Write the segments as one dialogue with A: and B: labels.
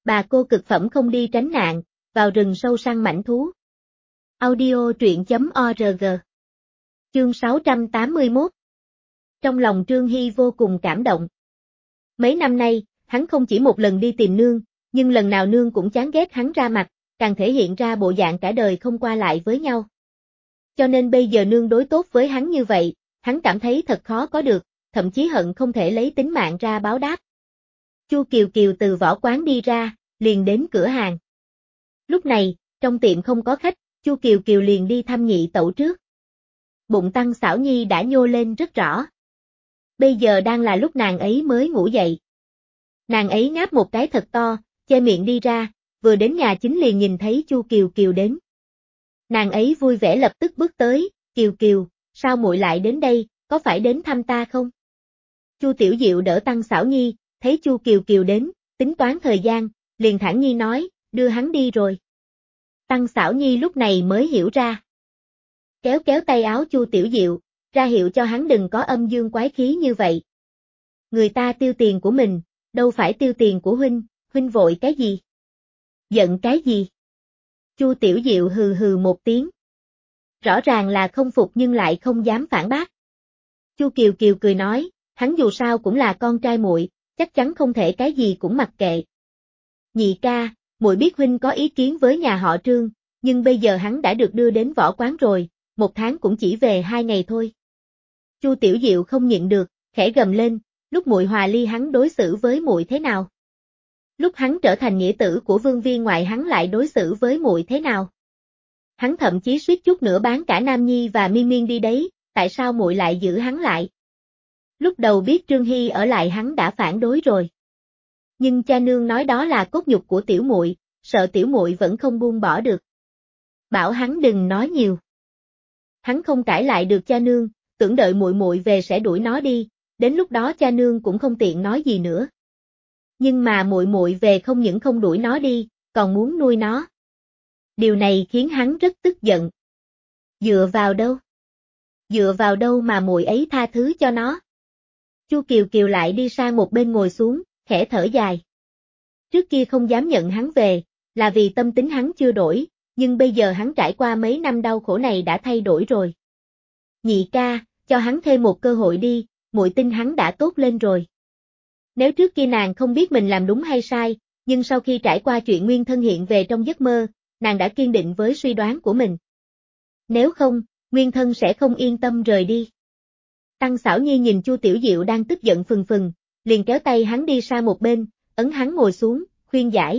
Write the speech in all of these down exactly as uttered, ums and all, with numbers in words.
A: Bà cô cực phẩm không đi tránh nạn, vào rừng sâu săn mãnh thú. Audio truyện chấm org. Chương sáu trăm tám mươi mốt. Trong lòng Trương Hy vô cùng cảm động. Mấy năm nay, hắn không chỉ một lần đi tìm nương, nhưng lần nào nương cũng chán ghét hắn ra mặt, càng thể hiện ra bộ dạng cả đời không qua lại với nhau. Cho nên bây giờ nương đối tốt với hắn như vậy, hắn cảm thấy thật khó có được, thậm chí hận không thể lấy tính mạng ra báo đáp. Chu Kiều Kiều từ võ quán đi ra, liền đến cửa hàng. Lúc này, trong tiệm không có khách, Chu Kiều Kiều liền đi thăm nhị tẩu trước. Bụng Tăng Xảo Nhi đã nhô lên rất rõ. Bây giờ đang là lúc nàng ấy mới ngủ dậy. Nàng ấy ngáp một cái thật to, che miệng đi ra, vừa đến nhà chính liền nhìn thấy Chu Kiều Kiều đến. Nàng ấy vui vẻ lập tức bước tới, "Kiều Kiều, sao muội lại đến đây, có phải đến thăm ta không?" Chu Tiểu Diệu đỡ Tăng Xảo Nhi, thấy Chu Kiều Kiều đến, tính toán thời gian, liền thản nhiên nói, "Đưa hắn đi rồi." Tăng Xảo Nhi lúc này mới hiểu ra. Kéo kéo tay áo Chu Tiểu Diệu, ra hiệu cho hắn đừng có âm dương quái khí như vậy. Người ta tiêu tiền của mình, đâu phải tiêu tiền của huynh, huynh vội cái gì? Giận cái gì? Chu Tiểu Diệu hừ hừ một tiếng. Rõ ràng là không phục nhưng lại không dám phản bác. Chu Kiều Kiều cười nói, hắn dù sao cũng là con trai muội, chắc chắn không thể cái gì cũng mặc kệ. Nhị ca, muội biết huynh có ý kiến với nhà họ Trương, nhưng bây giờ hắn đã được đưa đến võ quán rồi, một tháng cũng chỉ về hai ngày thôi. Chu Tiểu Diệu không nhịn được, khẽ gầm lên, lúc muội hòa ly hắn đối xử với muội thế nào? Lúc hắn trở thành nghĩa tử của Vương Viên ngoại hắn lại đối xử với muội thế nào? Hắn thậm chí suýt chút nữa bán cả Nam Nhi và Miên Miên đi đấy, tại sao muội lại giữ hắn lại? Lúc đầu biết Trương Hy ở lại hắn đã phản đối rồi. Nhưng cha nương nói đó là cốt nhục của tiểu muội, sợ tiểu muội vẫn không buông bỏ được. Bảo hắn đừng nói nhiều. Hắn không cãi lại được cha nương, tưởng đợi muội muội về sẽ đuổi nó đi, đến lúc đó cha nương cũng không tiện nói gì nữa. Nhưng mà muội muội về không những không đuổi nó đi, còn muốn nuôi nó. Điều này khiến hắn rất tức giận. Dựa vào đâu? Dựa vào đâu mà muội ấy tha thứ cho nó? Chu Kiều Kiều lại đi sang một bên ngồi xuống, khẽ thở dài. Trước kia không dám nhận hắn về, là vì tâm tính hắn chưa đổi, nhưng bây giờ hắn trải qua mấy năm đau khổ này đã thay đổi rồi. Nhị ca, cho hắn thêm một cơ hội đi, muội tin hắn đã tốt lên rồi. Nếu trước kia nàng không biết mình làm đúng hay sai, nhưng sau khi trải qua chuyện nguyên thân hiện về trong giấc mơ, nàng đã kiên định với suy đoán của mình. Nếu không, nguyên thân sẽ không yên tâm rời đi. Tăng Xảo Nhi nhìn Chu Tiểu Diệu đang tức giận phừng phừng, liền kéo tay hắn đi sang một bên, ấn hắn ngồi xuống, khuyên giải.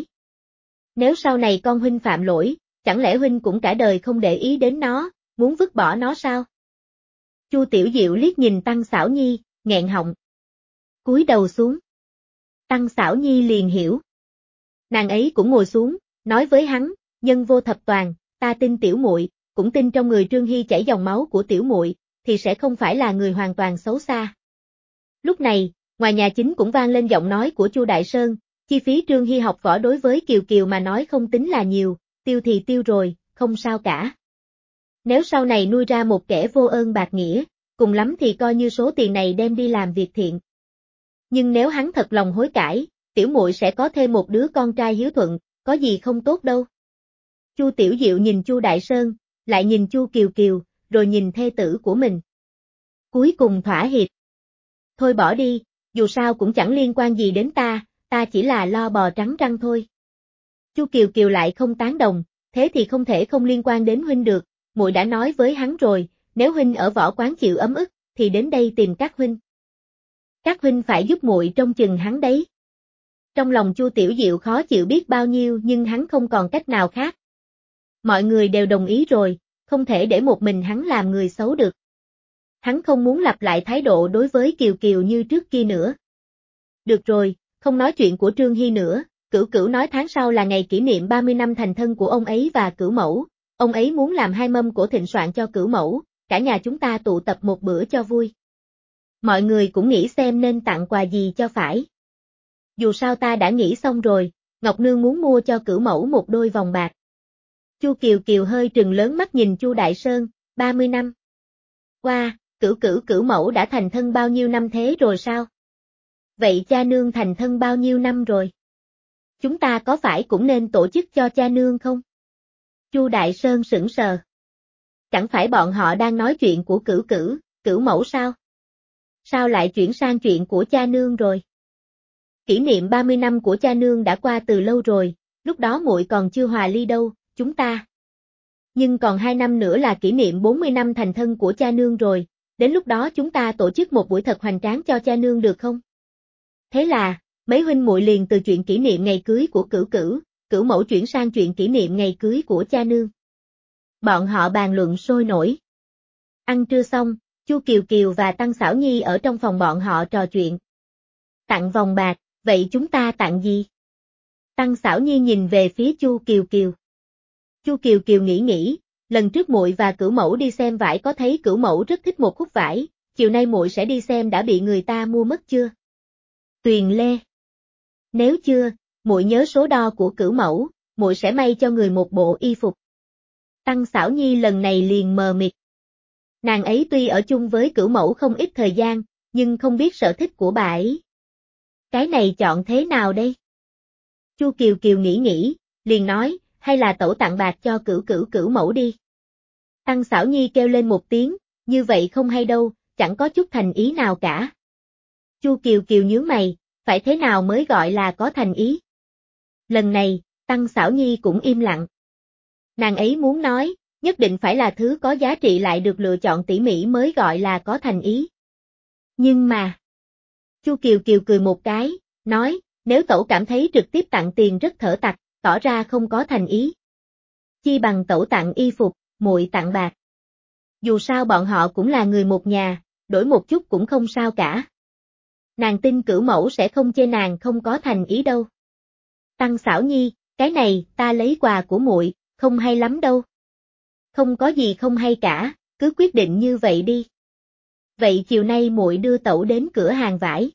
A: Nếu sau này con huynh phạm lỗi, chẳng lẽ huynh cũng cả đời không để ý đến nó, muốn vứt bỏ nó sao? Chu Tiểu Diệu liếc nhìn Tăng Xảo Nhi, nghẹn họng. Cúi đầu xuống. Tăng Xảo Nhi liền hiểu. Nàng ấy cũng ngồi xuống, nói với hắn, nhân vô thập toàn, ta tin tiểu muội, cũng tin trong người Trương Hy chảy dòng máu của tiểu muội, thì sẽ không phải là người hoàn toàn xấu xa. Lúc này, ngoài nhà chính cũng vang lên giọng nói của Chu Đại Sơn, chi phí Trương Hy học võ đối với Kiều Kiều mà nói không tính là nhiều, tiêu thì tiêu rồi, không sao cả. Nếu sau này nuôi ra một kẻ vô ơn bạc nghĩa, cùng lắm thì coi như số tiền này đem đi làm việc thiện. Nhưng nếu hắn thật lòng hối cải, tiểu muội sẽ có thêm một đứa con trai hiếu thuận, có gì không tốt đâu. Chu Tiểu Diệu nhìn Chu Đại Sơn, lại nhìn Chu Kiều Kiều, rồi nhìn thê tử của mình. Cuối cùng thỏa hiệp. Thôi bỏ đi, dù sao cũng chẳng liên quan gì đến ta, ta chỉ là lo bò trắng răng thôi. Chu Kiều Kiều lại không tán đồng, thế thì không thể không liên quan đến huynh được, muội đã nói với hắn rồi, nếu huynh ở võ quán chịu ấm ức, thì đến đây tìm các huynh. Các huynh phải giúp muội trông chừng hắn đấy. Trong lòng Chu Tiểu Diệu khó chịu biết bao nhiêu nhưng hắn không còn cách nào khác. Mọi người đều đồng ý rồi, không thể để một mình hắn làm người xấu được. Hắn không muốn lặp lại thái độ đối với Kiều Kiều như trước kia nữa. Được rồi, không nói chuyện của Trương Hy nữa, Cửu Cửu nói tháng sau là ngày kỷ niệm ba mươi năm thành thân của ông ấy và Cửu Mẫu, ông ấy muốn làm hai mâm cổ thịnh soạn cho Cửu Mẫu, cả nhà chúng ta tụ tập một bữa cho vui. Mọi người cũng nghĩ xem nên tặng quà gì cho phải. Dù sao ta đã nghĩ xong rồi, Ngọc Nương muốn mua cho Cửu Mẫu một đôi vòng bạc. Chu Kiều Kiều hơi trừng lớn mắt nhìn Chu Đại Sơn, ba mươi năm. Qua, wow, Cửu Cửu Cửu Mẫu đã thành thân bao nhiêu năm thế rồi sao? Vậy cha nương thành thân bao nhiêu năm rồi? chúng ta có phải cũng nên tổ chức cho cha nương không? Chu Đại Sơn sững sờ. Chẳng phải bọn họ đang nói chuyện của Cửu Cửu, Cửu Mẫu sao? Sao lại chuyển sang chuyện của cha nương rồi? Kỷ niệm ba mươi năm của cha nương đã qua từ lâu rồi, lúc đó muội còn chưa hòa ly đâu, chúng ta. Nhưng còn hai năm nữa là kỷ niệm bốn mươi năm thành thân của cha nương rồi, đến lúc đó chúng ta tổ chức một buổi thật hoành tráng cho cha nương được không? Thế là, mấy huynh muội liền từ chuyện kỷ niệm ngày cưới của Cửu Cửu, Cửu Mẫu chuyển sang chuyện kỷ niệm ngày cưới của cha nương. Bọn họ bàn luận sôi nổi. Ăn trưa xong, Chu Kiều Kiều và Tăng Xảo Nhi ở trong phòng bọn họ trò chuyện. Tặng vòng bạc, vậy chúng ta tặng gì? Tăng Xảo Nhi nhìn về phía Chu Kiều Kiều. Chu Kiều Kiều nghĩ nghĩ, lần trước muội và Cửu Mẫu đi xem vải có thấy Cửu Mẫu rất thích một khúc vải, chiều nay muội sẽ đi xem đã bị người ta mua mất chưa? Tuyền Lê. Nếu chưa, muội nhớ số đo của Cửu Mẫu, muội sẽ may cho người một bộ y phục. Tăng Xảo Nhi lần này liền mờ mịt. Nàng ấy tuy ở chung với Cửu Mẫu không ít thời gian, nhưng không biết sở thích của bà ấy. Cái này chọn thế nào đây? Chu Kiều Kiều nghĩ nghĩ, liền nói, hay là tẩu tặng bạc cho Cửu Cửu Cửu Mẫu đi. Tăng Xảo Nhi kêu lên một tiếng, như vậy không hay đâu, chẳng có chút thành ý nào cả. Chu Kiều Kiều nhướng mày, phải thế nào mới gọi là có thành ý? Lần này, Tăng Xảo Nhi cũng im lặng. Nàng ấy muốn nói, nhất định phải là thứ có giá trị lại được lựa chọn tỉ mỉ mới gọi là có thành ý. Nhưng mà... Chu Kiều Kiều cười một cái, nói, nếu tẩu cảm thấy trực tiếp tặng tiền rất thở tặc, tỏ ra không có thành ý. Chi bằng tẩu tặng y phục, muội tặng bạc. Dù sao bọn họ cũng là người một nhà, đổi một chút cũng không sao cả. Nàng tin Cửu Mẫu sẽ không chê nàng không có thành ý đâu. Tăng Xảo Nhi, cái này, ta lấy quà của muội, không hay lắm đâu. Không có gì không hay cả, cứ quyết định như vậy đi. Vậy chiều nay muội đưa tẩu đến cửa hàng vải.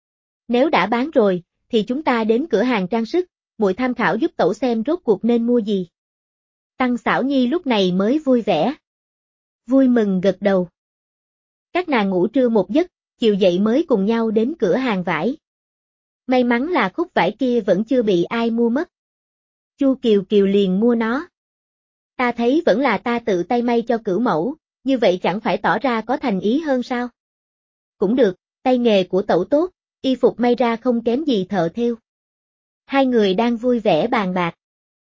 A: Nếu đã bán rồi, thì chúng ta đến cửa hàng trang sức, muội tham khảo giúp tẩu xem rốt cuộc nên mua gì. Tăng Xảo Nhi lúc này mới vui vẻ. Vui mừng gật đầu. Các nàng ngủ trưa một giấc, chiều dậy mới cùng nhau đến cửa hàng vải. May mắn là khúc vải kia vẫn chưa bị ai mua mất. Chu Kiều Kiều liền mua nó. Ta thấy vẫn là ta tự tay may cho Cửu Mẫu, như vậy chẳng phải tỏ ra có thành ý hơn sao? Cũng được, tay nghề của tẩu tốt, y phục may ra không kém gì thợ thêu. Hai người đang vui vẻ bàn bạc.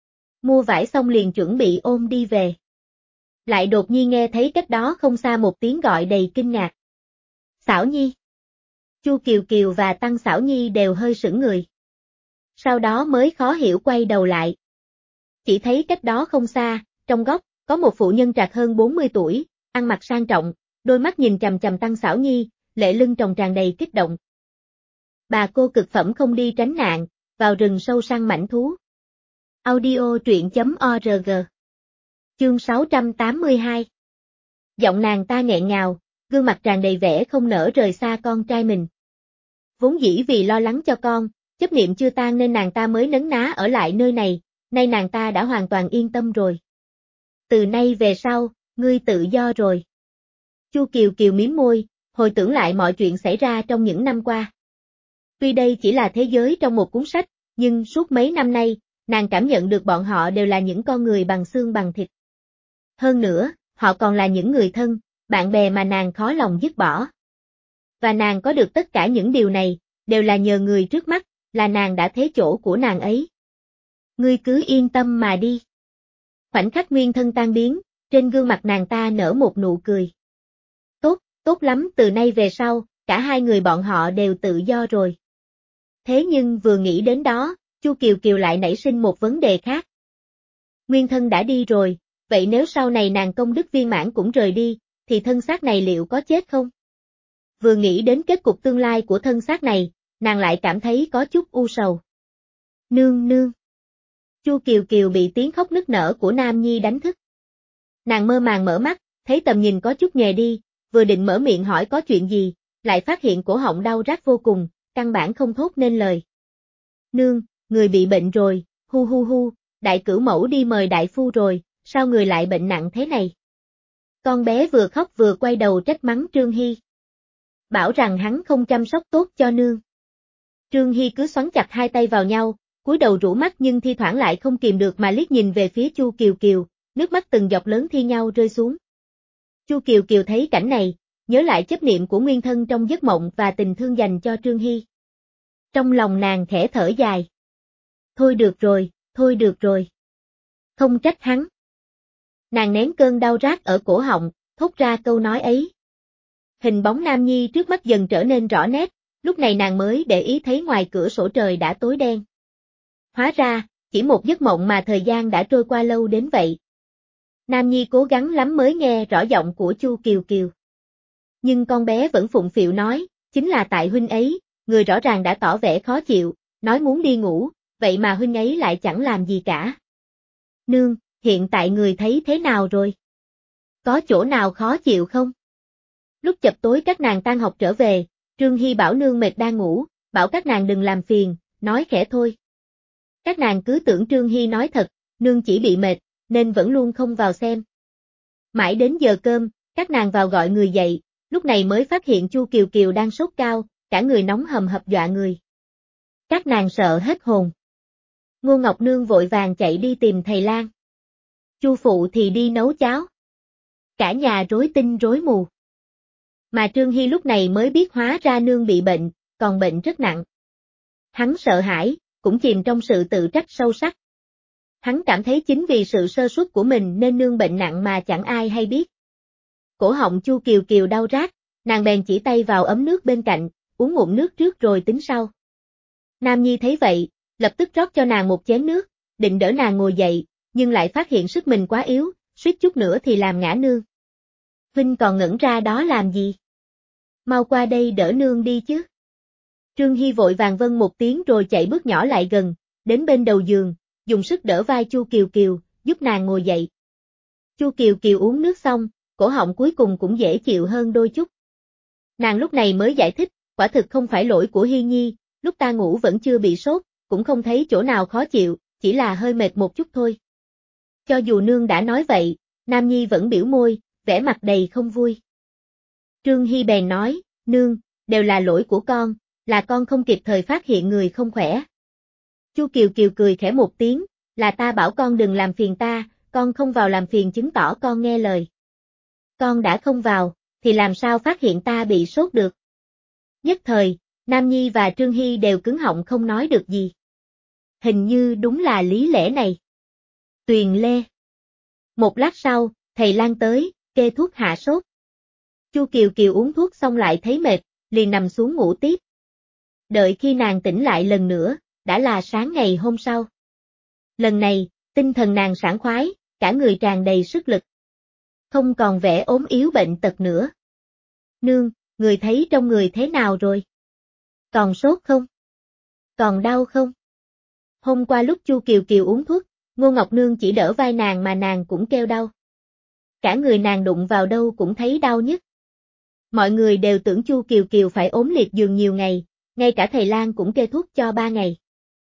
A: Mua vải xong liền chuẩn bị ôm đi về. Lại đột nhiên nghe thấy cách đó không xa một tiếng gọi đầy kinh ngạc. Xảo Nhi. Chu Kiều Kiều và Tăng Xảo Nhi đều hơi sững người. Sau đó mới khó hiểu quay đầu lại. Chỉ thấy cách đó không xa, trong góc, có một phụ nhân trạc hơn bốn mươi tuổi, ăn mặc sang trọng, đôi mắt nhìn chằm chằm Tăng Xảo Nhi, lệ lưng tròng tràn đầy kích động. Bà cô cực phẩm không đi tránh nạn, vào rừng sâu săn mãnh thú. Audio truyện chấm org. Chương sáu trăm tám mươi hai. Giọng nàng ta nghẹn ngào, gương mặt tràn đầy vẻ không nỡ rời xa con trai mình. Vốn dĩ vì lo lắng cho con, chấp niệm chưa tan nên nàng ta mới nấn ná ở lại nơi này, nay nàng ta đã hoàn toàn yên tâm rồi. Từ nay về sau, ngươi tự do rồi. Chu Kiều Kiều mím môi, hồi tưởng lại mọi chuyện xảy ra trong những năm qua. Tuy đây chỉ là thế giới trong một cuốn sách, nhưng suốt mấy năm nay, nàng cảm nhận được bọn họ đều là những con người bằng xương bằng thịt. Hơn nữa, họ còn là những người thân, bạn bè mà nàng khó lòng dứt bỏ. Và nàng có được tất cả những điều này, đều là nhờ người trước mắt, là nàng đã thế chỗ của nàng ấy. Ngươi cứ yên tâm mà đi. Khoảnh khắc nguyên thân tan biến, trên gương mặt nàng ta nở một nụ cười. Tốt, tốt lắm, từ nay về sau, cả hai người bọn họ đều tự do rồi. Thế nhưng vừa nghĩ đến đó, Chu Kiều Kiều lại nảy sinh một vấn đề khác. Nguyên thân đã đi rồi, vậy nếu sau này nàng công đức viên mãn cũng rời đi, thì thân xác này liệu có chết không? Vừa nghĩ đến kết cục tương lai của thân xác này, nàng lại cảm thấy có chút u sầu. Nương nương. Chu Kiều Kiều bị tiếng khóc nức nở của Nam Nhi đánh thức. Nàng mơ màng mở mắt, thấy tầm nhìn có chút nhòe đi, vừa định mở miệng hỏi có chuyện gì, lại phát hiện cổ họng đau rát vô cùng, căn bản không thốt nên lời. Nương, người bị bệnh rồi, hu hu hu, đại Cửu Mẫu đi mời đại phu rồi, sao người lại bệnh nặng thế này? Con bé vừa khóc vừa quay đầu trách mắng Trương Hy. Bảo rằng hắn không chăm sóc tốt cho nương. Trương Hy cứ xoắn chặt hai tay vào nhau, cúi đầu rũ mắt nhưng thi thoảng lại không kìm được mà liếc nhìn về phía Chu Kiều Kiều, nước mắt từng giọt lớn thi nhau rơi xuống. Chu Kiều Kiều thấy cảnh này, nhớ lại chấp niệm của nguyên thân trong giấc mộng và tình thương dành cho Trương Hy. Trong lòng nàng khẽ thở dài. Thôi được rồi, thôi được rồi. Không trách hắn. Nàng nén cơn đau rát ở cổ họng, thốt ra câu nói ấy. Hình bóng Nam Nhi trước mắt dần trở nên rõ nét, lúc này nàng mới để ý thấy ngoài cửa sổ trời đã tối đen. Hóa ra, chỉ một giấc mộng mà thời gian đã trôi qua lâu đến vậy. Nam Nhi cố gắng lắm mới nghe rõ giọng của Chu Kiều Kiều. Nhưng con bé vẫn phụng phịu nói, chính là tại huynh ấy, người rõ ràng đã tỏ vẻ khó chịu, nói muốn đi ngủ, vậy mà huynh ấy lại chẳng làm gì cả. Nương, hiện tại người thấy thế nào rồi? Có chỗ nào khó chịu không? Lúc chập tối các nàng tan học trở về, Trương Hy bảo nương mệt đang ngủ, bảo các nàng đừng làm phiền, nói khẽ thôi. Các nàng cứ tưởng Trương Hy nói thật, nương chỉ bị mệt, nên vẫn luôn không vào xem. Mãi đến giờ cơm, các nàng vào gọi người dậy, lúc này mới phát hiện Chu Kiều Kiều đang sốt cao, cả người nóng hầm hập dọa người. Các nàng sợ hết hồn. Ngô Ngọc Nương vội vàng chạy đi tìm thầy Lang. Chu phụ thì đi nấu cháo. Cả nhà rối tinh rối mù. Mà Trương Hy lúc này mới biết hóa ra nương bị bệnh, còn bệnh rất nặng. Hắn sợ hãi, cũng chìm trong sự tự trách sâu sắc. Hắn cảm thấy chính vì sự sơ suất của mình nên nương bệnh nặng mà chẳng ai hay biết. Cổ họng Chu Kiều Kiều đau rát, nàng bèn chỉ tay vào ấm nước bên cạnh, uống ngụm nước trước rồi tính sau. Nam Nhi thấy vậy, lập tức rót cho nàng một chén nước, định đỡ nàng ngồi dậy, nhưng lại phát hiện sức mình quá yếu, suýt chút nữa thì làm ngã nương. Huynh còn ngẩn ra đó làm gì? Mau qua đây đỡ nương đi chứ. Trương Hy vội vàng vâng một tiếng rồi chạy bước nhỏ lại gần, đến bên đầu giường, dùng sức đỡ vai Chu Kiều Kiều, giúp nàng ngồi dậy. Chu Kiều Kiều uống nước xong, cổ họng cuối cùng cũng dễ chịu hơn đôi chút. Nàng lúc này mới giải thích, quả thực không phải lỗi của Hy Nhi, lúc ta ngủ vẫn chưa bị sốt, cũng không thấy chỗ nào khó chịu, chỉ là hơi mệt một chút thôi. Cho dù nương đã nói vậy, Nam Nhi vẫn biểu môi, vẻ mặt đầy không vui. Trương Hy bèn nói, nương, đều là lỗi của con, là con không kịp thời phát hiện người không khỏe. Chu Kiều Kiều cười khẽ một tiếng, là ta bảo con đừng làm phiền ta, con không vào làm phiền chứng tỏ con nghe lời. Con đã không vào, thì làm sao phát hiện ta bị sốt được. Nhất thời, Nam Nhi và Trương Hy đều cứng họng không nói được gì. Hình như đúng là lý lẽ này. Tuyền Lê. Một lát sau, thầy Lang tới, kê thuốc hạ sốt. Chu Kiều Kiều uống thuốc xong lại thấy mệt, liền nằm xuống ngủ tiếp. Đợi khi nàng tỉnh lại lần nữa, đã là sáng ngày hôm sau. Lần này, tinh thần nàng sảng khoái, cả người tràn đầy sức lực. Không còn vẻ ốm yếu bệnh tật nữa. Nương, người thấy trong người thế nào rồi? Còn sốt không? Còn đau không? Hôm qua lúc Chu Kiều Kiều uống thuốc, Ngô Ngọc Nương chỉ đỡ vai nàng mà nàng cũng kêu đau. Cả người nàng đụng vào đâu cũng thấy đau nhất. Mọi người đều tưởng Chu Kiều Kiều phải ốm liệt giường nhiều ngày, ngay cả thầy Lang cũng kê thuốc cho ba ngày.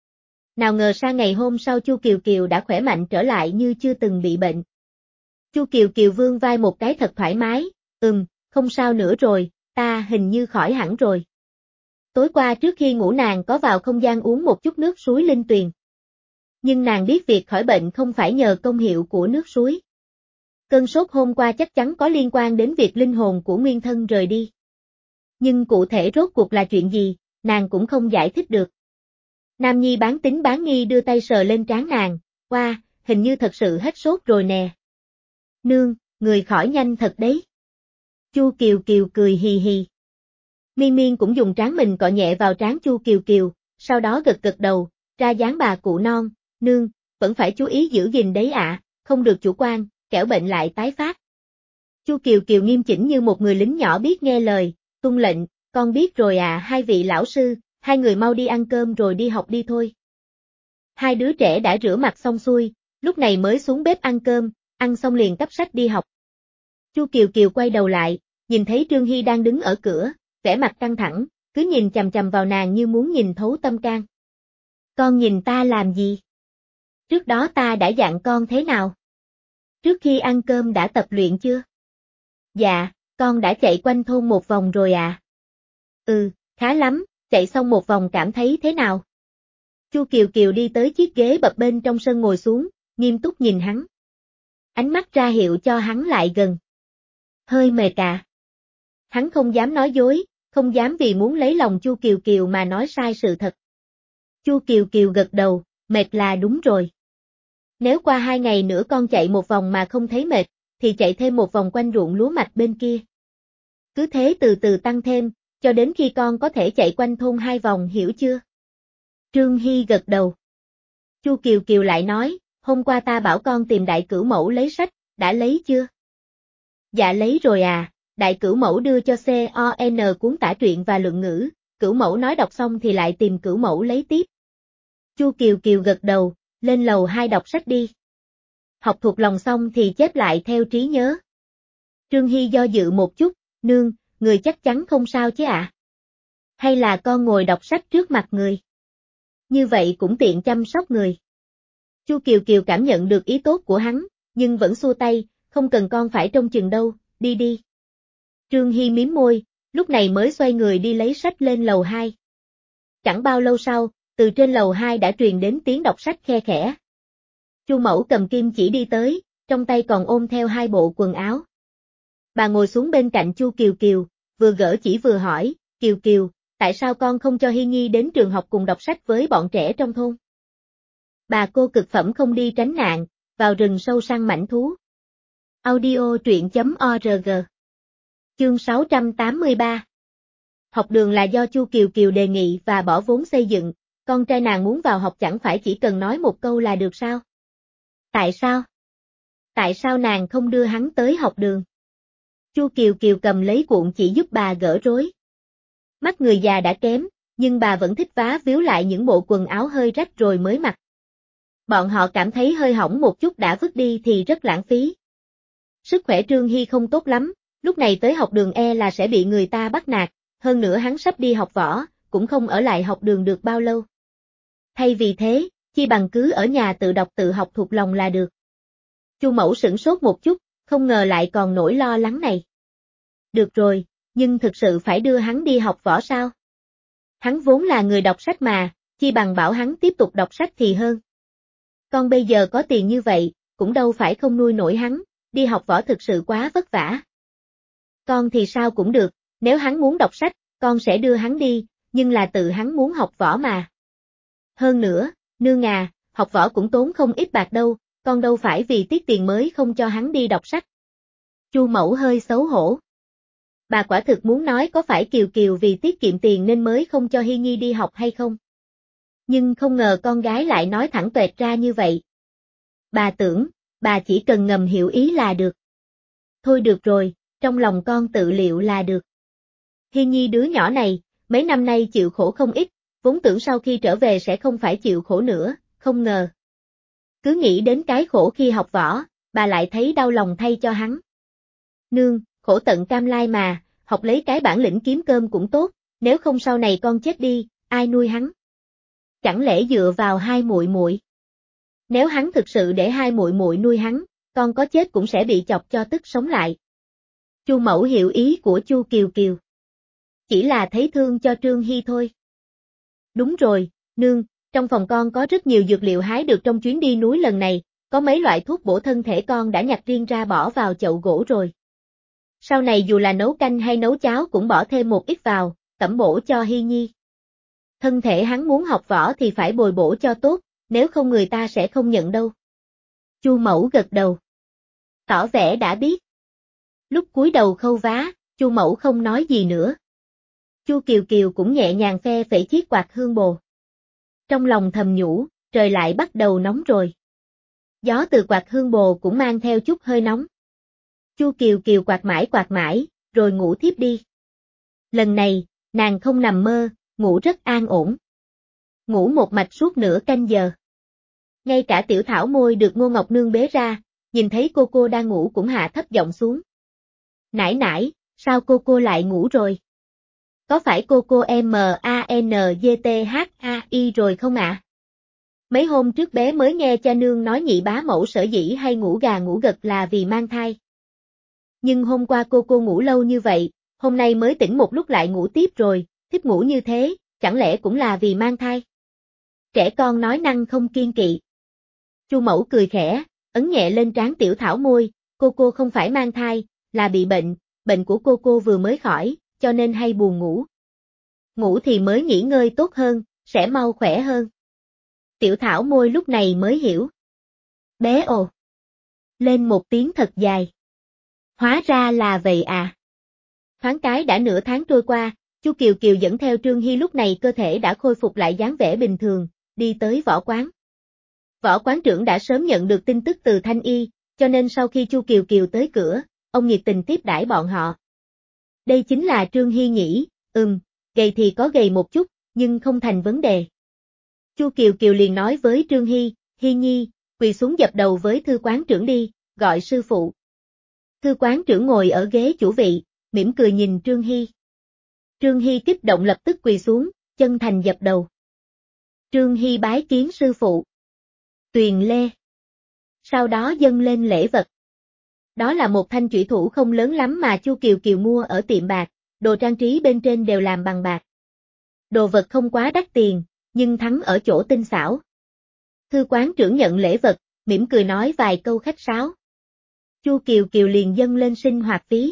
A: Nào ngờ sang ngày hôm sau Chu Kiều Kiều đã khỏe mạnh trở lại như chưa từng bị bệnh. Chu Kiều Kiều vươn vai một cái thật thoải mái, ừm, không sao nữa rồi, ta hình như khỏi hẳn rồi. Tối qua trước khi ngủ nàng có vào không gian uống một chút nước suối linh tuyền. Nhưng nàng biết việc khỏi bệnh không phải nhờ công hiệu của nước suối. Cơn sốt hôm qua chắc chắn có liên quan đến việc linh hồn của nguyên thân rời đi. Nhưng cụ thể rốt cuộc là chuyện gì, nàng cũng không giải thích được. Nam Nhi bán tín bán nghi đưa tay sờ lên trán nàng, qua, wow, hình như thật sự hết sốt rồi nè. Nương, người khỏi nhanh thật đấy. Chu Kiều Kiều cười hì hì. Miên Miên cũng dùng trán mình cọ nhẹ vào trán Chu Kiều Kiều, sau đó gật gật đầu, ra dáng bà cụ non, nương, vẫn phải chú ý giữ gìn đấy ạ, à, không được chủ quan, kẻo bệnh lại tái phát. Chu Kiều Kiều nghiêm chỉnh như một người lính nhỏ biết nghe lời, tuân lệnh, con biết rồi à hai vị lão sư, hai người mau đi ăn cơm rồi đi học đi thôi. Hai đứa trẻ đã rửa mặt xong xuôi, lúc này mới xuống bếp ăn cơm, ăn xong liền cắp sách đi học. Chu Kiều Kiều quay đầu lại, nhìn thấy Trương Hy đang đứng ở cửa, vẻ mặt căng thẳng, cứ nhìn chằm chằm vào nàng như muốn nhìn thấu tâm can. Con nhìn ta làm gì? Trước đó ta đã dặn con thế nào? Trước khi ăn cơm đã tập luyện chưa? Dạ, con đã chạy quanh thôn một vòng rồi à. Ừ, khá lắm, chạy xong một vòng cảm thấy thế nào? Chu Kiều Kiều đi tới chiếc ghế bập bên trong sân ngồi xuống, nghiêm túc nhìn hắn. Ánh mắt ra hiệu cho hắn lại gần. Hơi mệt à. Hắn không dám nói dối, không dám vì muốn lấy lòng Chu Kiều Kiều mà nói sai sự thật. Chu Kiều Kiều gật đầu, mệt là đúng rồi. Nếu qua hai ngày nữa con chạy một vòng mà không thấy mệt, thì chạy thêm một vòng quanh ruộng lúa mạch bên kia. Cứ thế từ từ tăng thêm, cho đến khi con có thể chạy quanh thôn hai vòng, hiểu chưa? Trương Hy gật đầu. Chu Kiều Kiều lại nói, hôm qua ta bảo con tìm đại cửu mẫu lấy sách, đã lấy chưa? Dạ lấy rồi à, đại cửu mẫu đưa cho con cuốn tả truyện và luận ngữ, cửu mẫu nói đọc xong thì lại tìm cửu mẫu lấy tiếp. Chu Kiều Kiều gật đầu, lên lầu hai đọc sách đi. Học thuộc lòng xong thì chép lại theo trí nhớ. Trương Hy do dự một chút, nương, người chắc chắn không sao chứ ạ? À? Hay là con ngồi đọc sách trước mặt người? Như vậy cũng tiện chăm sóc người. Chu Kiều Kiều cảm nhận được ý tốt của hắn, nhưng vẫn xua tay, không cần con phải trông chừng đâu, đi đi. Trương Hy mím môi, lúc này mới xoay người đi lấy sách lên lầu hai. Chẳng bao lâu sau, từ trên lầu hai đã truyền đến tiếng đọc sách khe khẽ. Chu mẫu cầm kim chỉ đi tới, trong tay còn ôm theo hai bộ quần áo. Bà ngồi xuống bên cạnh Chu Kiều Kiều, vừa gỡ chỉ vừa hỏi, Kiều Kiều, tại sao con không cho Hy Nhi đến trường học cùng đọc sách với bọn trẻ trong thôn? Bà cô cực phẩm không đi tránh nạn, vào rừng sâu săn mãnh thú. Audio truyện chấm org. Chương sáu trăm tám mươi ba. Học đường là do Chu Kiều Kiều đề nghị và bỏ vốn xây dựng, con trai nàng muốn vào học chẳng phải chỉ cần nói một câu là được sao? Tại sao? Tại sao nàng không đưa hắn tới học đường? Chu Kiều Kiều cầm lấy cuộn chỉ giúp bà gỡ rối. Mắt người già đã kém, nhưng bà vẫn thích vá víu lại những bộ quần áo hơi rách rồi mới mặc. Bọn họ cảm thấy hơi hỏng một chút đã vứt đi thì rất lãng phí. Sức khỏe Trương Hy không tốt lắm, lúc này tới học đường e là sẽ bị người ta bắt nạt, hơn nữa hắn sắp đi học võ, cũng không ở lại học đường được bao lâu. Thay vì thế, chi bằng cứ ở nhà tự đọc tự học thuộc lòng là được. Chu mẫu sửng sốt một chút, không ngờ lại còn nỗi lo lắng này. Được rồi, nhưng thực sự phải đưa hắn đi học võ sao? Hắn vốn là người đọc sách mà, chi bằng bảo hắn tiếp tục đọc sách thì hơn. Con bây giờ có tiền như vậy, cũng đâu phải không nuôi nổi hắn, đi học võ thực sự quá vất vả. Con thì sao cũng được, nếu hắn muốn đọc sách, con sẽ đưa hắn đi, nhưng là tự hắn muốn học võ mà. Hơn nữa, nương à, học võ cũng tốn không ít bạc đâu, con đâu phải vì tiết tiền mới không cho hắn đi đọc sách. Chu mẫu hơi xấu hổ. Bà quả thực muốn nói có phải Kiều Kiều vì tiết kiệm tiền nên mới không cho Hy Nhi đi học hay không? Nhưng không ngờ con gái lại nói thẳng tuệt ra như vậy. Bà tưởng, bà chỉ cần ngầm hiểu ý là được. Thôi được rồi, trong lòng con tự liệu là được. Hy Nhi đứa nhỏ này, mấy năm nay chịu khổ không ít, vốn tưởng sau khi trở về sẽ không phải chịu khổ nữa, không ngờ. Cứ nghĩ đến cái khổ khi học võ, bà lại thấy đau lòng thay cho hắn. Nương, khổ tận cam lai mà, học lấy cái bản lĩnh kiếm cơm cũng tốt, nếu không sau này con chết đi, ai nuôi hắn? Chẳng lẽ dựa vào hai muội muội? Nếu hắn thực sự để hai muội muội nuôi hắn, con có chết cũng sẽ bị chọc cho tức sống lại. Chu mẫu hiểu ý của Chu Kiều Kiều. Chỉ là thấy thương cho Trương Hy thôi. Đúng rồi, nương, trong phòng con có rất nhiều dược liệu hái được trong chuyến đi núi lần này, có mấy loại thuốc bổ thân thể con đã nhặt riêng ra bỏ vào chậu gỗ rồi. Sau này dù là nấu canh hay nấu cháo cũng bỏ thêm một ít vào, tẩm bổ cho Hy Nhi. Thân thể hắn muốn học võ thì phải bồi bổ cho tốt, nếu không người ta sẽ không nhận đâu. Chu mẫu gật đầu. Tỏ vẻ đã biết. Lúc cúi đầu khâu vá, Chu mẫu không nói gì nữa. Chu Kiều Kiều cũng nhẹ nhàng phe phẩy chiếc quạt hương bồ. Trong lòng thầm nhủ, trời lại bắt đầu nóng rồi. Gió từ quạt hương bồ cũng mang theo chút hơi nóng. Chu Kiều Kiều quạt mãi quạt mãi, rồi ngủ thiếp đi. Lần này, nàng không nằm mơ, ngủ rất an ổn. Ngủ một mạch suốt nửa canh giờ. Ngay cả Tiểu Thảo Môi được Ngô Ngọc Nương bế ra, nhìn thấy cô cô đang ngủ cũng hạ thấp giọng xuống. Nãi nãi, sao cô cô lại ngủ rồi? Có phải cô cô M A N G T H A I rồi không ạ? À? Mấy hôm trước bé mới nghe cha nương nói nhị bá mẫu sở dĩ hay ngủ gà ngủ gật là vì mang thai. Nhưng hôm qua cô cô ngủ lâu như vậy, hôm nay mới tỉnh một lúc lại ngủ tiếp rồi, thiếp ngủ như thế, chẳng lẽ cũng là vì mang thai? Trẻ con nói năng không kiêng kỵ. Chu mẫu cười khẽ, ấn nhẹ lên trán Tiểu Thảo môi, cô cô không phải mang thai, là bị bệnh, bệnh của cô cô vừa mới khỏi, cho nên hay buồn ngủ. Ngủ thì mới nghỉ ngơi tốt hơn, sẽ mau khỏe hơn. Tiểu Thảo môi lúc này mới hiểu. Bé ồ. Lên một tiếng thật dài. Hóa ra là vậy à. Thoáng cái đã nửa tháng trôi qua, Chu Kiều Kiều dẫn theo Trương Hy lúc này cơ thể đã khôi phục lại dáng vẻ bình thường, đi tới võ quán. Võ quán trưởng đã sớm nhận được tin tức từ Thanh Y, cho nên sau khi Chu Kiều Kiều tới cửa, ông nhiệt tình tiếp đãi bọn họ. Đây chính là Trương Hy nhỉ, ừm, gầy thì có gầy một chút, nhưng không thành vấn đề. Chu Kiều Kiều liền nói với Trương Hy, Hy nhi, quỳ xuống dập đầu với thư quán trưởng đi, gọi sư phụ. Thư quán trưởng ngồi ở ghế chủ vị, mỉm cười nhìn Trương Hy. Trương Hy kích động lập tức quỳ xuống, chân thành dập đầu. Trương Hy bái kiến sư phụ. Tuyền lê. Sau đó dâng lên lễ vật. Đó là một thanh chủy thủ không lớn lắm mà Chu Kiều Kiều mua ở tiệm bạc, đồ trang trí bên trên đều làm bằng bạc. Đồ vật không quá đắt tiền, nhưng thắng ở chỗ tinh xảo. Thư quán trưởng nhận lễ vật, mỉm cười nói vài câu khách sáo. Chu Kiều Kiều liền dâng lên sinh hoạt phí.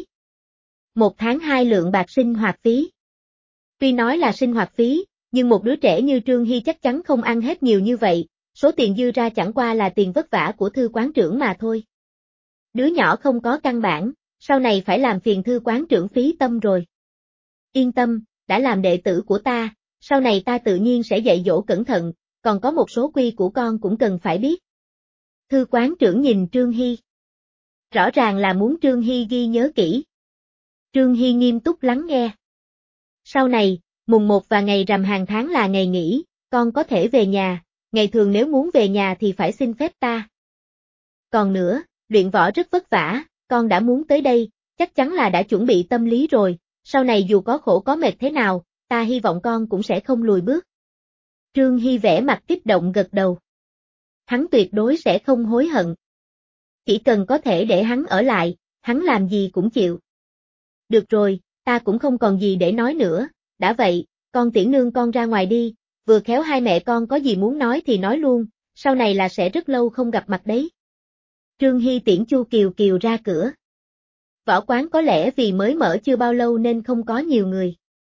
A: Một tháng hai lượng bạc sinh hoạt phí. Tuy nói là sinh hoạt phí, nhưng một đứa trẻ như Trương Hy chắc chắn không ăn hết nhiều như vậy, số tiền dư ra chẳng qua là tiền vất vả của thư quán trưởng mà thôi. Đứa nhỏ không có căn bản, sau này phải làm phiền thư quán trưởng phí tâm rồi. Yên tâm, đã làm đệ tử của ta, sau này ta tự nhiên sẽ dạy dỗ cẩn thận, còn có một số quy của con cũng cần phải biết. Thư quán trưởng nhìn Trương Hy. Rõ ràng là muốn Trương Hy ghi nhớ kỹ. Trương Hy nghiêm túc lắng nghe. Sau này, mùng một và ngày rằm hàng tháng là ngày nghỉ, con có thể về nhà, ngày thường nếu muốn về nhà thì phải xin phép ta. Còn nữa, luyện võ rất vất vả, con đã muốn tới đây, chắc chắn là đã chuẩn bị tâm lý rồi, sau này dù có khổ có mệt thế nào, ta hy vọng con cũng sẽ không lùi bước. Trương Hy vẻ mặt kích động gật đầu. Hắn tuyệt đối sẽ không hối hận. Chỉ cần có thể để hắn ở lại, hắn làm gì cũng chịu. Được rồi, ta cũng không còn gì để nói nữa, đã vậy, con tiễn nương con ra ngoài đi, vừa khéo hai mẹ con có gì muốn nói thì nói luôn, sau này là sẽ rất lâu không gặp mặt đấy. Trương Hy tiễn Chu Kiều Kiều ra cửa. Võ quán có lẽ vì mới mở chưa bao lâu nên không có nhiều người.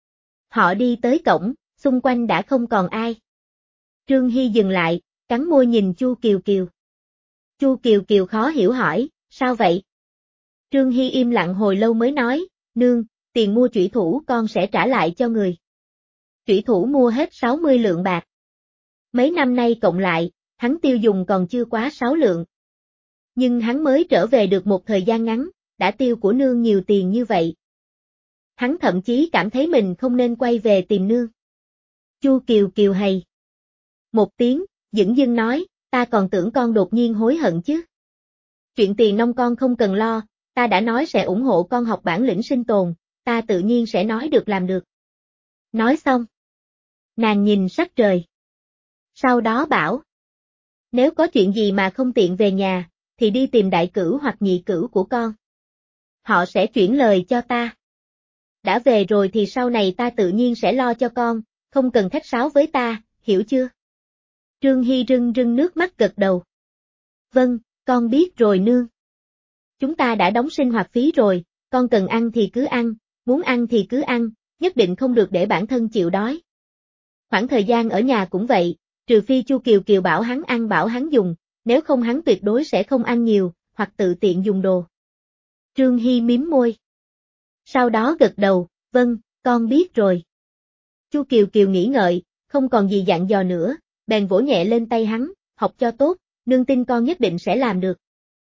A: Họ đi tới cổng, xung quanh đã không còn ai. Trương Hy dừng lại, cắn môi nhìn Chu Kiều Kiều. Chu Kiều Kiều khó hiểu hỏi, sao vậy? Trương Hy im lặng hồi lâu mới nói, nương, tiền mua chủy thủ con sẽ trả lại cho người. Chủy thủ mua hết sáu mươi lượng bạc. Mấy năm nay cộng lại, hắn tiêu dùng còn chưa quá sáu lượng. Nhưng hắn mới trở về được một thời gian ngắn, đã tiêu của nương nhiều tiền như vậy. Hắn thậm chí cảm thấy mình không nên quay về tìm nương. Chu Kiều Kiều hầy. Một tiếng, dửng dưng nói, ta còn tưởng con đột nhiên hối hận chứ. Chuyện tiền nong con không cần lo, ta đã nói sẽ ủng hộ con học bản lĩnh sinh tồn, ta tự nhiên sẽ nói được làm được. Nói xong. Nàng nhìn sắc trời. Sau đó bảo. Nếu có chuyện gì mà không tiện về nhà, thì đi tìm đại cửu hoặc nhị cửu của con. Họ sẽ chuyển lời cho ta. Đã về rồi thì sau này ta tự nhiên sẽ lo cho con, không cần khách sáo với ta, hiểu chưa? Trương Hy rưng rưng nước mắt gật đầu. Vâng, con biết rồi nương. Chúng ta đã đóng sinh hoạt phí rồi, con cần ăn thì cứ ăn, muốn ăn thì cứ ăn, nhất định không được để bản thân chịu đói. Khoảng thời gian ở nhà cũng vậy, trừ phi Chu Kiều Kiều bảo hắn ăn bảo hắn dùng, nếu không hắn tuyệt đối sẽ không ăn nhiều, hoặc tự tiện dùng đồ. Trương Hy mím môi. Sau đó gật đầu, vâng, con biết rồi. Chu Kiều Kiều nghĩ ngợi, không còn gì dặn dò nữa, bèn vỗ nhẹ lên tay hắn, học cho tốt, nương tin con nhất định sẽ làm được.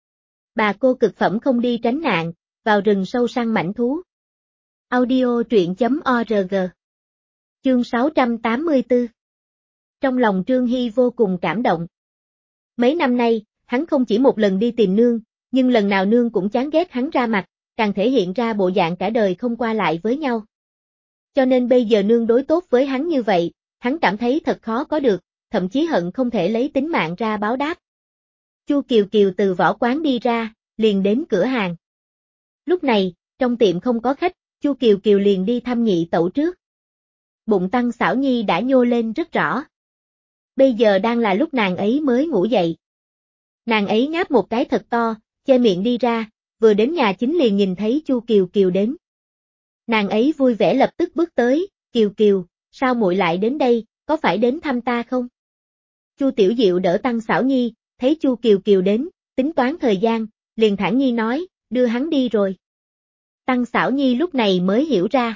A: Bà cô cực phẩm không đi tránh nạn, vào rừng sâu săn mãnh thú. Audio truyện chấm org. Chương sáu trăm tám mươi tư. Trong lòng Trương Hy vô cùng cảm động. Mấy năm nay, hắn không chỉ một lần đi tìm nương, nhưng lần nào nương cũng chán ghét hắn ra mặt, càng thể hiện ra bộ dạng cả đời không qua lại với nhau. Cho nên bây giờ nương đối tốt với hắn như vậy, hắn cảm thấy thật khó có được, thậm chí hận không thể lấy tính mạng ra báo đáp. Chu Kiều Kiều từ võ quán đi ra, liền đến cửa hàng. Lúc này, trong tiệm không có khách, Chu Kiều Kiều liền đi thăm nhị tẩu trước. Bụng tăng xảo nhi đã nhô lên rất rõ. Bây giờ đang là lúc nàng ấy mới ngủ dậy. Nàng ấy ngáp một cái thật to, che miệng đi ra, vừa đến nhà chính liền nhìn thấy Chu Kiều Kiều đến. Nàng ấy vui vẻ lập tức bước tới, Kiều Kiều, sao muội lại đến đây, có phải đến thăm ta không? Chu Tiểu Diệu đỡ Tăng Xảo Nhi, thấy Chu Kiều Kiều đến, tính toán thời gian, liền thản nhiên nói, đưa hắn đi rồi. Tăng Xảo Nhi lúc này mới hiểu ra.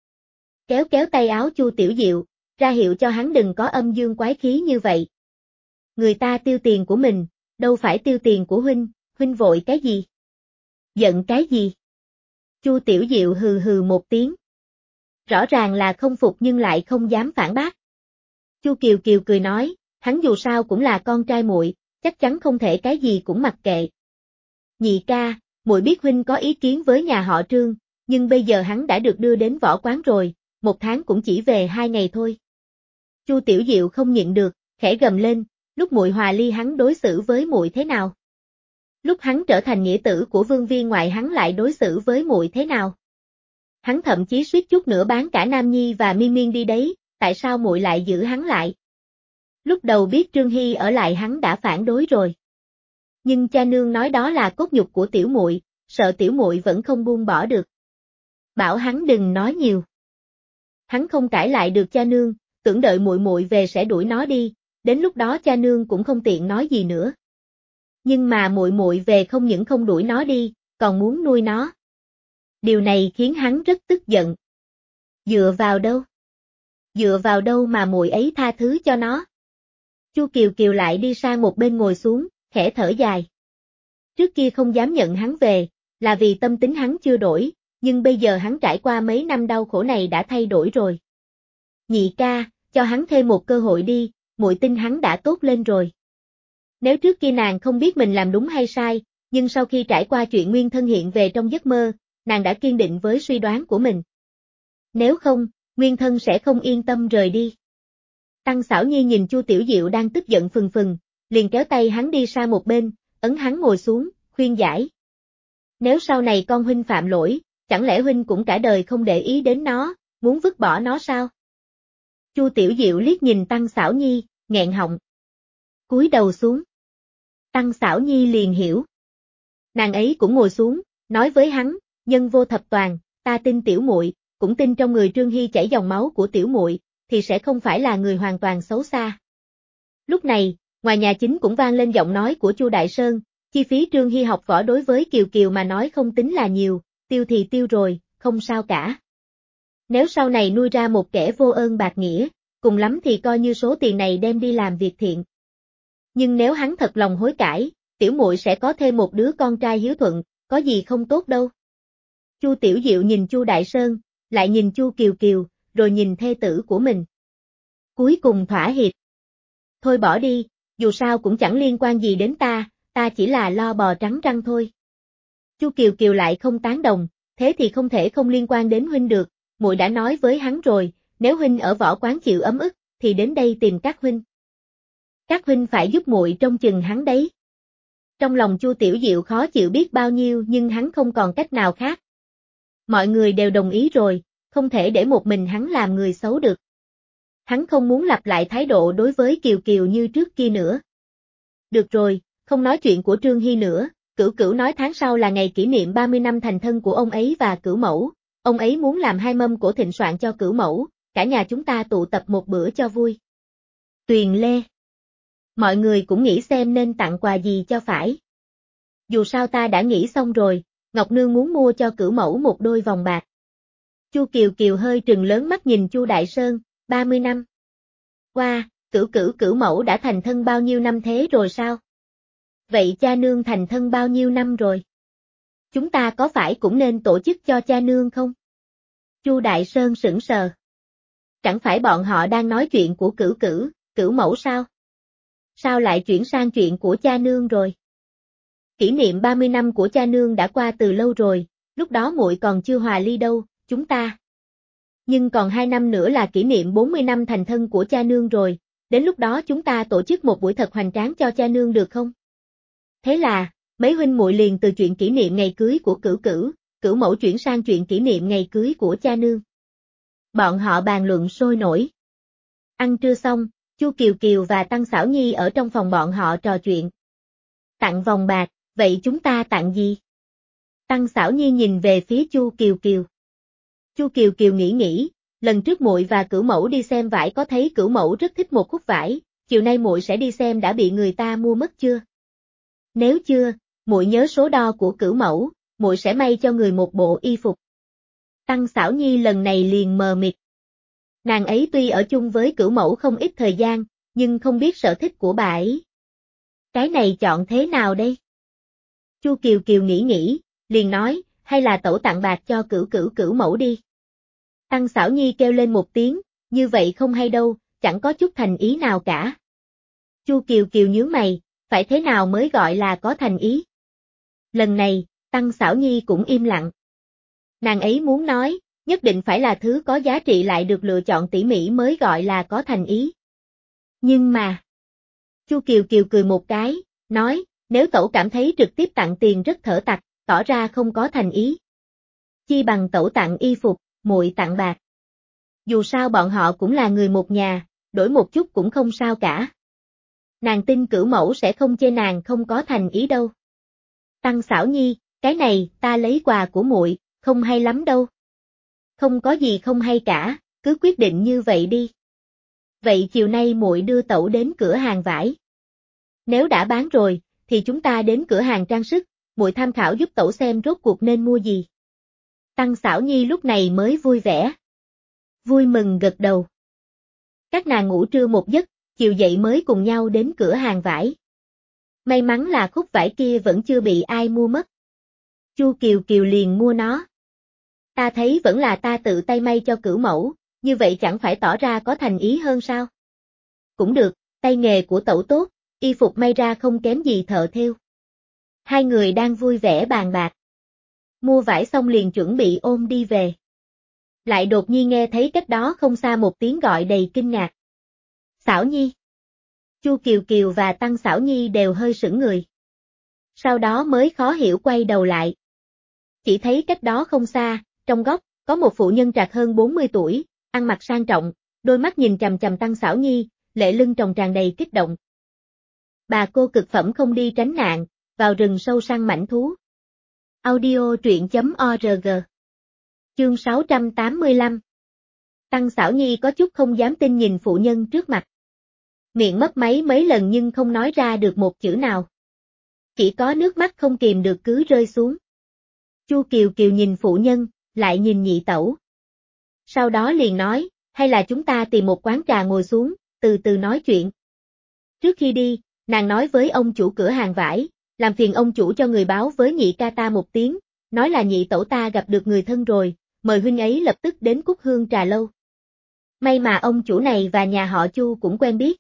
A: Kéo kéo tay áo Chu Tiểu Diệu, ra hiệu cho hắn đừng có âm dương quái khí như vậy. Người ta tiêu tiền của mình, đâu phải tiêu tiền của huynh, huynh vội cái gì? Giận cái gì? Chu Tiểu Diệu hừ hừ một tiếng. Rõ ràng là không phục nhưng lại không dám phản bác. Chu Kiều Kiều cười nói, hắn dù sao cũng là con trai muội, chắc chắn không thể cái gì cũng mặc kệ. Nhị ca, muội biết huynh có ý kiến với nhà họ Trương, nhưng bây giờ hắn đã được đưa đến võ quán rồi, một tháng cũng chỉ về hai ngày thôi. Chu Tiểu Diệu không nhịn được, khẽ gầm lên, lúc muội hòa ly hắn đối xử với muội thế nào? Lúc hắn trở thành nghĩa tử của Vương Viên ngoại hắn lại đối xử với muội thế nào? Hắn thậm chí suýt chút nữa bán cả Nam Nhi và Miên Miên đi đấy, tại sao muội lại giữ hắn lại? Lúc đầu biết Trương Hy ở lại hắn đã phản đối rồi. Nhưng cha nương nói đó là cốt nhục của tiểu muội, sợ tiểu muội vẫn không buông bỏ được. Bảo hắn đừng nói nhiều. Hắn không cãi lại được cha nương, tưởng đợi muội muội về sẽ đuổi nó đi, đến lúc đó cha nương cũng không tiện nói gì nữa. Nhưng mà muội muội về không những không đuổi nó đi, còn muốn nuôi nó. Điều này khiến hắn rất tức giận. Dựa vào đâu? Dựa vào đâu mà muội ấy tha thứ cho nó? Chu Kiều Kiều lại đi sang một bên ngồi xuống, khẽ thở dài. Trước kia không dám nhận hắn về, là vì tâm tính hắn chưa đổi, nhưng bây giờ hắn trải qua mấy năm đau khổ này đã thay đổi rồi. Nhị ca, cho hắn thêm một cơ hội đi, muội tin hắn đã tốt lên rồi. Nếu trước kia nàng không biết mình làm đúng hay sai, nhưng sau khi trải qua chuyện nguyên thân hiện về trong giấc mơ, nàng đã kiên định với suy đoán của mình. Nếu không, nguyên thân sẽ không yên tâm rời đi. Tăng Xảo Nhi nhìn Chu Tiểu Diệu đang tức giận phừng phừng, liền kéo tay hắn đi sang một bên, ấn hắn ngồi xuống, khuyên giải. Nếu sau này con huynh phạm lỗi, chẳng lẽ huynh cũng cả đời không để ý đến nó, muốn vứt bỏ nó sao? Chu Tiểu Diệu liếc nhìn Tăng Xảo Nhi, nghẹn họng. Cúi đầu xuống. Tăng Xảo Nhi liền hiểu. Nàng ấy cũng ngồi xuống, nói với hắn, nhân vô thập toàn, ta tin tiểu muội, cũng tin trong người Trương Hy chảy dòng máu của tiểu muội, thì sẽ không phải là người hoàn toàn xấu xa. Lúc này, ngoài nhà chính cũng vang lên giọng nói của Chu Đại Sơn, chi phí Trương Hy học võ đối với Kiều Kiều mà nói không tính là nhiều, tiêu thì tiêu rồi, không sao cả. Nếu sau này nuôi ra một kẻ vô ơn bạc nghĩa, cùng lắm thì coi như số tiền này đem đi làm việc thiện. Nhưng nếu hắn thật lòng hối cải, tiểu muội sẽ có thêm một đứa con trai hiếu thuận, có gì không tốt đâu. Chu Tiểu Diệu nhìn Chu Đại Sơn, lại nhìn Chu Kiều Kiều, rồi nhìn thê tử của mình. Cuối cùng thỏa hiệp. Thôi bỏ đi, dù sao cũng chẳng liên quan gì đến ta, ta chỉ là lo bò trắng răng thôi. Chu Kiều Kiều lại không tán đồng, thế thì không thể không liên quan đến huynh được, muội đã nói với hắn rồi, nếu huynh ở võ quán chịu ấm ức, thì đến đây tìm các huynh. Các huynh phải giúp muội trông chừng hắn đấy. Trong lòng Chu Tiểu Diệu khó chịu biết bao nhiêu nhưng hắn không còn cách nào khác. Mọi người đều đồng ý rồi, không thể để một mình hắn làm người xấu được. Hắn không muốn lặp lại thái độ đối với Kiều Kiều như trước kia nữa. Được rồi, không nói chuyện của Trương Hy nữa, Cửu Cửu nói tháng sau là ngày kỷ niệm ba mươi năm thành thân của ông ấy và Cửu Mẫu, ông ấy muốn làm hai mâm cổ thịnh soạn cho Cửu Mẫu, cả nhà chúng ta tụ tập một bữa cho vui. Tuyền Lê. Mọi người cũng nghĩ xem nên tặng quà gì cho phải. Dù sao ta đã nghĩ xong rồi, Ngọc Nương muốn mua cho Cửu Mẫu một đôi vòng bạc. Chu Kiều Kiều hơi trừng lớn mắt nhìn Chu Đại Sơn, ba mươi năm. Qua, wow, Cửu Cửu Cửu Mẫu đã thành thân bao nhiêu năm thế rồi sao? Vậy cha nương thành thân bao nhiêu năm rồi? Chúng ta có phải cũng nên tổ chức cho cha nương không? Chu Đại Sơn sững sờ. Chẳng phải bọn họ đang nói chuyện của Cửu Cửu, Cửu Mẫu sao? Sao lại chuyển sang chuyện của cha nương rồi? Kỷ niệm ba mươi năm của cha nương đã qua từ lâu rồi, lúc đó muội còn chưa hòa ly đâu, chúng ta. Nhưng còn hai năm nữa là kỷ niệm bốn mươi năm thành thân của cha nương rồi, đến lúc đó chúng ta tổ chức một buổi thật hoành tráng cho cha nương được không? Thế là, mấy huynh muội liền từ chuyện kỷ niệm ngày cưới của Cửu Cửu, Cửu Mẫu chuyển sang chuyện kỷ niệm ngày cưới của cha nương. Bọn họ bàn luận sôi nổi. Ăn trưa xong, Chu Kiều Kiều và Tăng Xảo Nhi ở trong phòng bọn họ trò chuyện. Tặng vòng bạc, vậy chúng ta tặng gì? Tăng Xảo Nhi nhìn về phía Chu Kiều Kiều. Chu Kiều Kiều nghĩ nghĩ, lần trước muội và Cửu Mẫu đi xem vải có thấy Cửu Mẫu rất thích một khúc vải, chiều nay muội sẽ đi xem đã bị người ta mua mất chưa? Nếu chưa, muội nhớ số đo của Cửu Mẫu, muội sẽ may cho người một bộ y phục. Tăng Xảo Nhi lần này liền mờ mịt. Nàng ấy tuy ở chung với Cửu Mẫu không ít thời gian, nhưng không biết sở thích của bà ấy. Cái này chọn thế nào đây? Chu Kiều Kiều nghĩ nghĩ, liền nói, hay là tẩu tặng bạc cho Cửu Cửu Cửu Mẫu đi. Tăng Xảo Nhi kêu lên một tiếng, như vậy không hay đâu, chẳng có chút thành ý nào cả. Chu Kiều Kiều nhướng mày, phải thế nào mới gọi là có thành ý? Lần này, Tăng Xảo Nhi cũng im lặng. Nàng ấy muốn nói, nhất định phải là thứ có giá trị lại được lựa chọn tỉ mỉ mới gọi là có thành ý. Nhưng mà... Chu Kiều Kiều cười một cái, nói, nếu tẩu cảm thấy trực tiếp tặng tiền rất thở tặc, tỏ ra không có thành ý. Chi bằng tẩu tặng y phục, muội tặng bạc. Dù sao bọn họ cũng là người một nhà, đổi một chút cũng không sao cả. Nàng tin Cửu Mẫu sẽ không chê nàng không có thành ý đâu. Tăng Xảo Nhi, cái này, ta lấy quà của muội, không hay lắm đâu. Không có gì không hay cả, cứ quyết định như vậy đi. Vậy chiều nay muội đưa tẩu đến cửa hàng vải. Nếu đã bán rồi, thì chúng ta đến cửa hàng trang sức, muội tham khảo giúp tẩu xem rốt cuộc nên mua gì. Tăng Xảo Nhi lúc này mới vui vẻ. Vui mừng gật đầu. Các nàng ngủ trưa một giấc, chiều dậy mới cùng nhau đến cửa hàng vải. May mắn là khúc vải kia vẫn chưa bị ai mua mất. Chu Kiều Kiều liền mua nó. Ta thấy vẫn là ta tự tay may cho Cửu Mẫu, như vậy chẳng phải tỏ ra có thành ý hơn sao? Cũng được, tay nghề của tẩu tốt, y phục may ra không kém gì thợ thêu. Hai người đang vui vẻ bàn bạc. Mua vải xong liền chuẩn bị ôm đi về. Lại đột nhiên nghe thấy cách đó không xa một tiếng gọi đầy kinh ngạc. Xảo Nhi. Chu Kiều Kiều và Tăng Xảo Nhi đều hơi sững người. Sau đó mới khó hiểu quay đầu lại. Chỉ thấy cách đó không xa, trong góc, có một phụ nhân trạc hơn bốn mươi tuổi, ăn mặc sang trọng, đôi mắt nhìn chằm chằm Tăng Xảo Nhi, lệ lưng tròng tràn đầy kích động. Bà cô cực phẩm không đi tránh nạn, vào rừng sâu săn mãnh thú. Audio truyện chấm org. Chương sáu trăm tám mươi lăm. Tăng Xảo Nhi có chút không dám tin nhìn phụ nhân trước mặt. Miệng mấp máy mấy lần nhưng không nói ra được một chữ nào. Chỉ có nước mắt không kìm được cứ rơi xuống. Chu Kiều Kiều nhìn phụ nhân, lại nhìn nhị tẩu. Sau đó liền nói, hay là chúng ta tìm một quán trà ngồi xuống, từ từ nói chuyện. Trước khi đi, nàng nói với ông chủ cửa hàng vải, làm phiền ông chủ cho người báo với nhị ca ta một tiếng, nói là nhị tẩu ta gặp được người thân rồi, mời huynh ấy lập tức đến Cúc Hương Trà Lâu. May mà ông chủ này và nhà họ Chu cũng quen biết.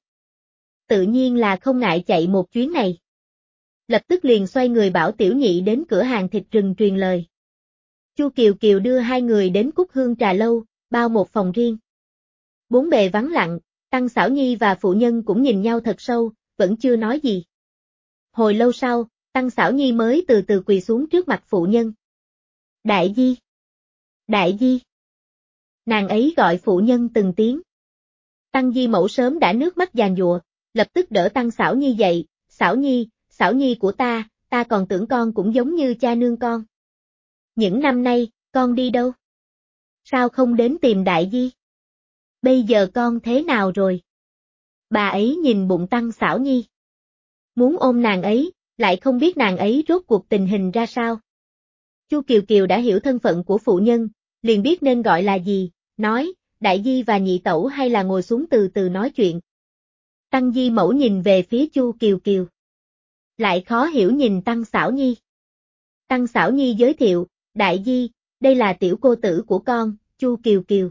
A: Tự nhiên là không ngại chạy một chuyến này. Lập tức liền xoay người bảo tiểu nhị đến cửa hàng thịt rừng truyền lời. Chu Kiều Kiều đưa hai người đến Cúc Hương Trà Lâu, bao một phòng riêng. Bốn bề vắng lặng, Tăng Xảo Nhi và phụ nhân cũng nhìn nhau thật sâu, vẫn chưa nói gì. Hồi lâu sau, Tăng Xảo Nhi mới từ từ quỳ xuống trước mặt phụ nhân. Đại Di! Đại Di! Nàng ấy gọi phụ nhân từng tiếng. Tăng Di Mẫu sớm đã nước mắt giàn giụa, lập tức đỡ Tăng Xảo Nhi dậy, Xảo Nhi, Xảo Nhi của ta, ta còn tưởng con cũng giống như cha nương con. Những năm nay, con đi đâu? Sao không đến tìm Đại Di? Bây giờ con thế nào rồi? Bà ấy nhìn bụng Tăng Xảo Nhi. Muốn ôm nàng ấy, lại không biết nàng ấy rốt cuộc tình hình ra sao. Chu Kiều Kiều đã hiểu thân phận của phụ nhân, liền biết nên gọi là gì, nói, Đại Di và nhị tẩu hay là ngồi xuống từ từ nói chuyện. Tăng Di Mẫu nhìn về phía Chu Kiều Kiều. Lại khó hiểu nhìn Tăng Xảo Nhi. Tăng Xảo Nhi giới thiệu, Đại Di, đây là tiểu cô tử của con, Chu Kiều Kiều.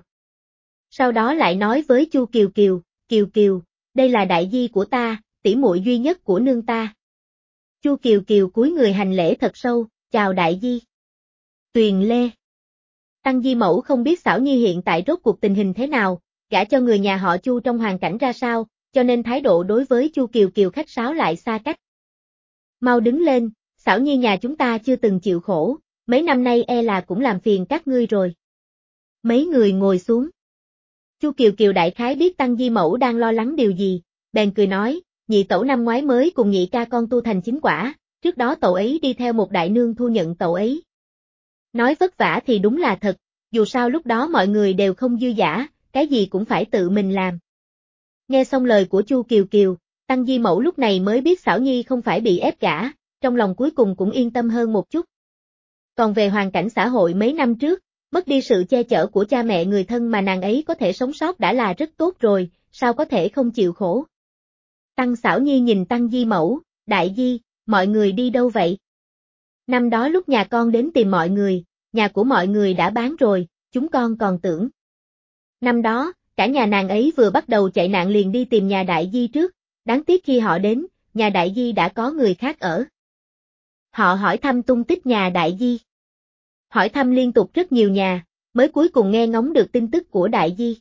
A: Sau đó lại nói với Chu Kiều Kiều, Kiều Kiều, đây là Đại Di của ta, tỷ muội duy nhất của nương ta. Chu Kiều Kiều cúi người hành lễ thật sâu, chào Đại Di. Tuyền Lê. Tăng Di Mẫu không biết Xảo Nhi hiện tại rốt cuộc tình hình thế nào, gả cho người nhà họ Chu trong hoàn cảnh ra sao, cho nên thái độ đối với Chu Kiều Kiều khách sáo lại xa cách. Mau đứng lên, Xảo Nhi nhà chúng ta chưa từng chịu khổ, mấy năm nay e là cũng làm phiền các ngươi rồi. Mấy người ngồi xuống. Chu Kiều Kiều đại khái biết Tăng Di Mẫu đang lo lắng điều gì, bèn cười nói, nhị tẩu năm ngoái mới cùng nhị ca con tu thành chính quả, trước đó cậu ấy đi theo một đại nương thu nhận cậu ấy. Nói vất vả thì đúng là thật, dù sao lúc đó mọi người đều không dư dả, cái gì cũng phải tự mình làm. Nghe xong lời của Chu Kiều Kiều, Tăng Di Mẫu lúc này mới biết Xảo Nhi không phải bị ép gả, trong lòng cuối cùng cũng yên tâm hơn một chút. Còn về hoàn cảnh xã hội mấy năm trước, mất đi sự che chở của cha mẹ người thân mà nàng ấy có thể sống sót đã là rất tốt rồi, sao có thể không chịu khổ. Tăng Xảo Nhi nhìn Tăng Di Mẫu, đại di, mọi người đi đâu vậy? Năm đó lúc nhà con đến tìm mọi người, nhà của mọi người đã bán rồi, chúng con còn tưởng. Năm đó, cả nhà nàng ấy vừa bắt đầu chạy nạn liền đi tìm nhà đại di trước, đáng tiếc khi họ đến, nhà đại di đã có người khác ở. Họ hỏi thăm tung tích nhà đại di. Hỏi thăm liên tục rất nhiều nhà, mới cuối cùng nghe ngóng được tin tức của đại di.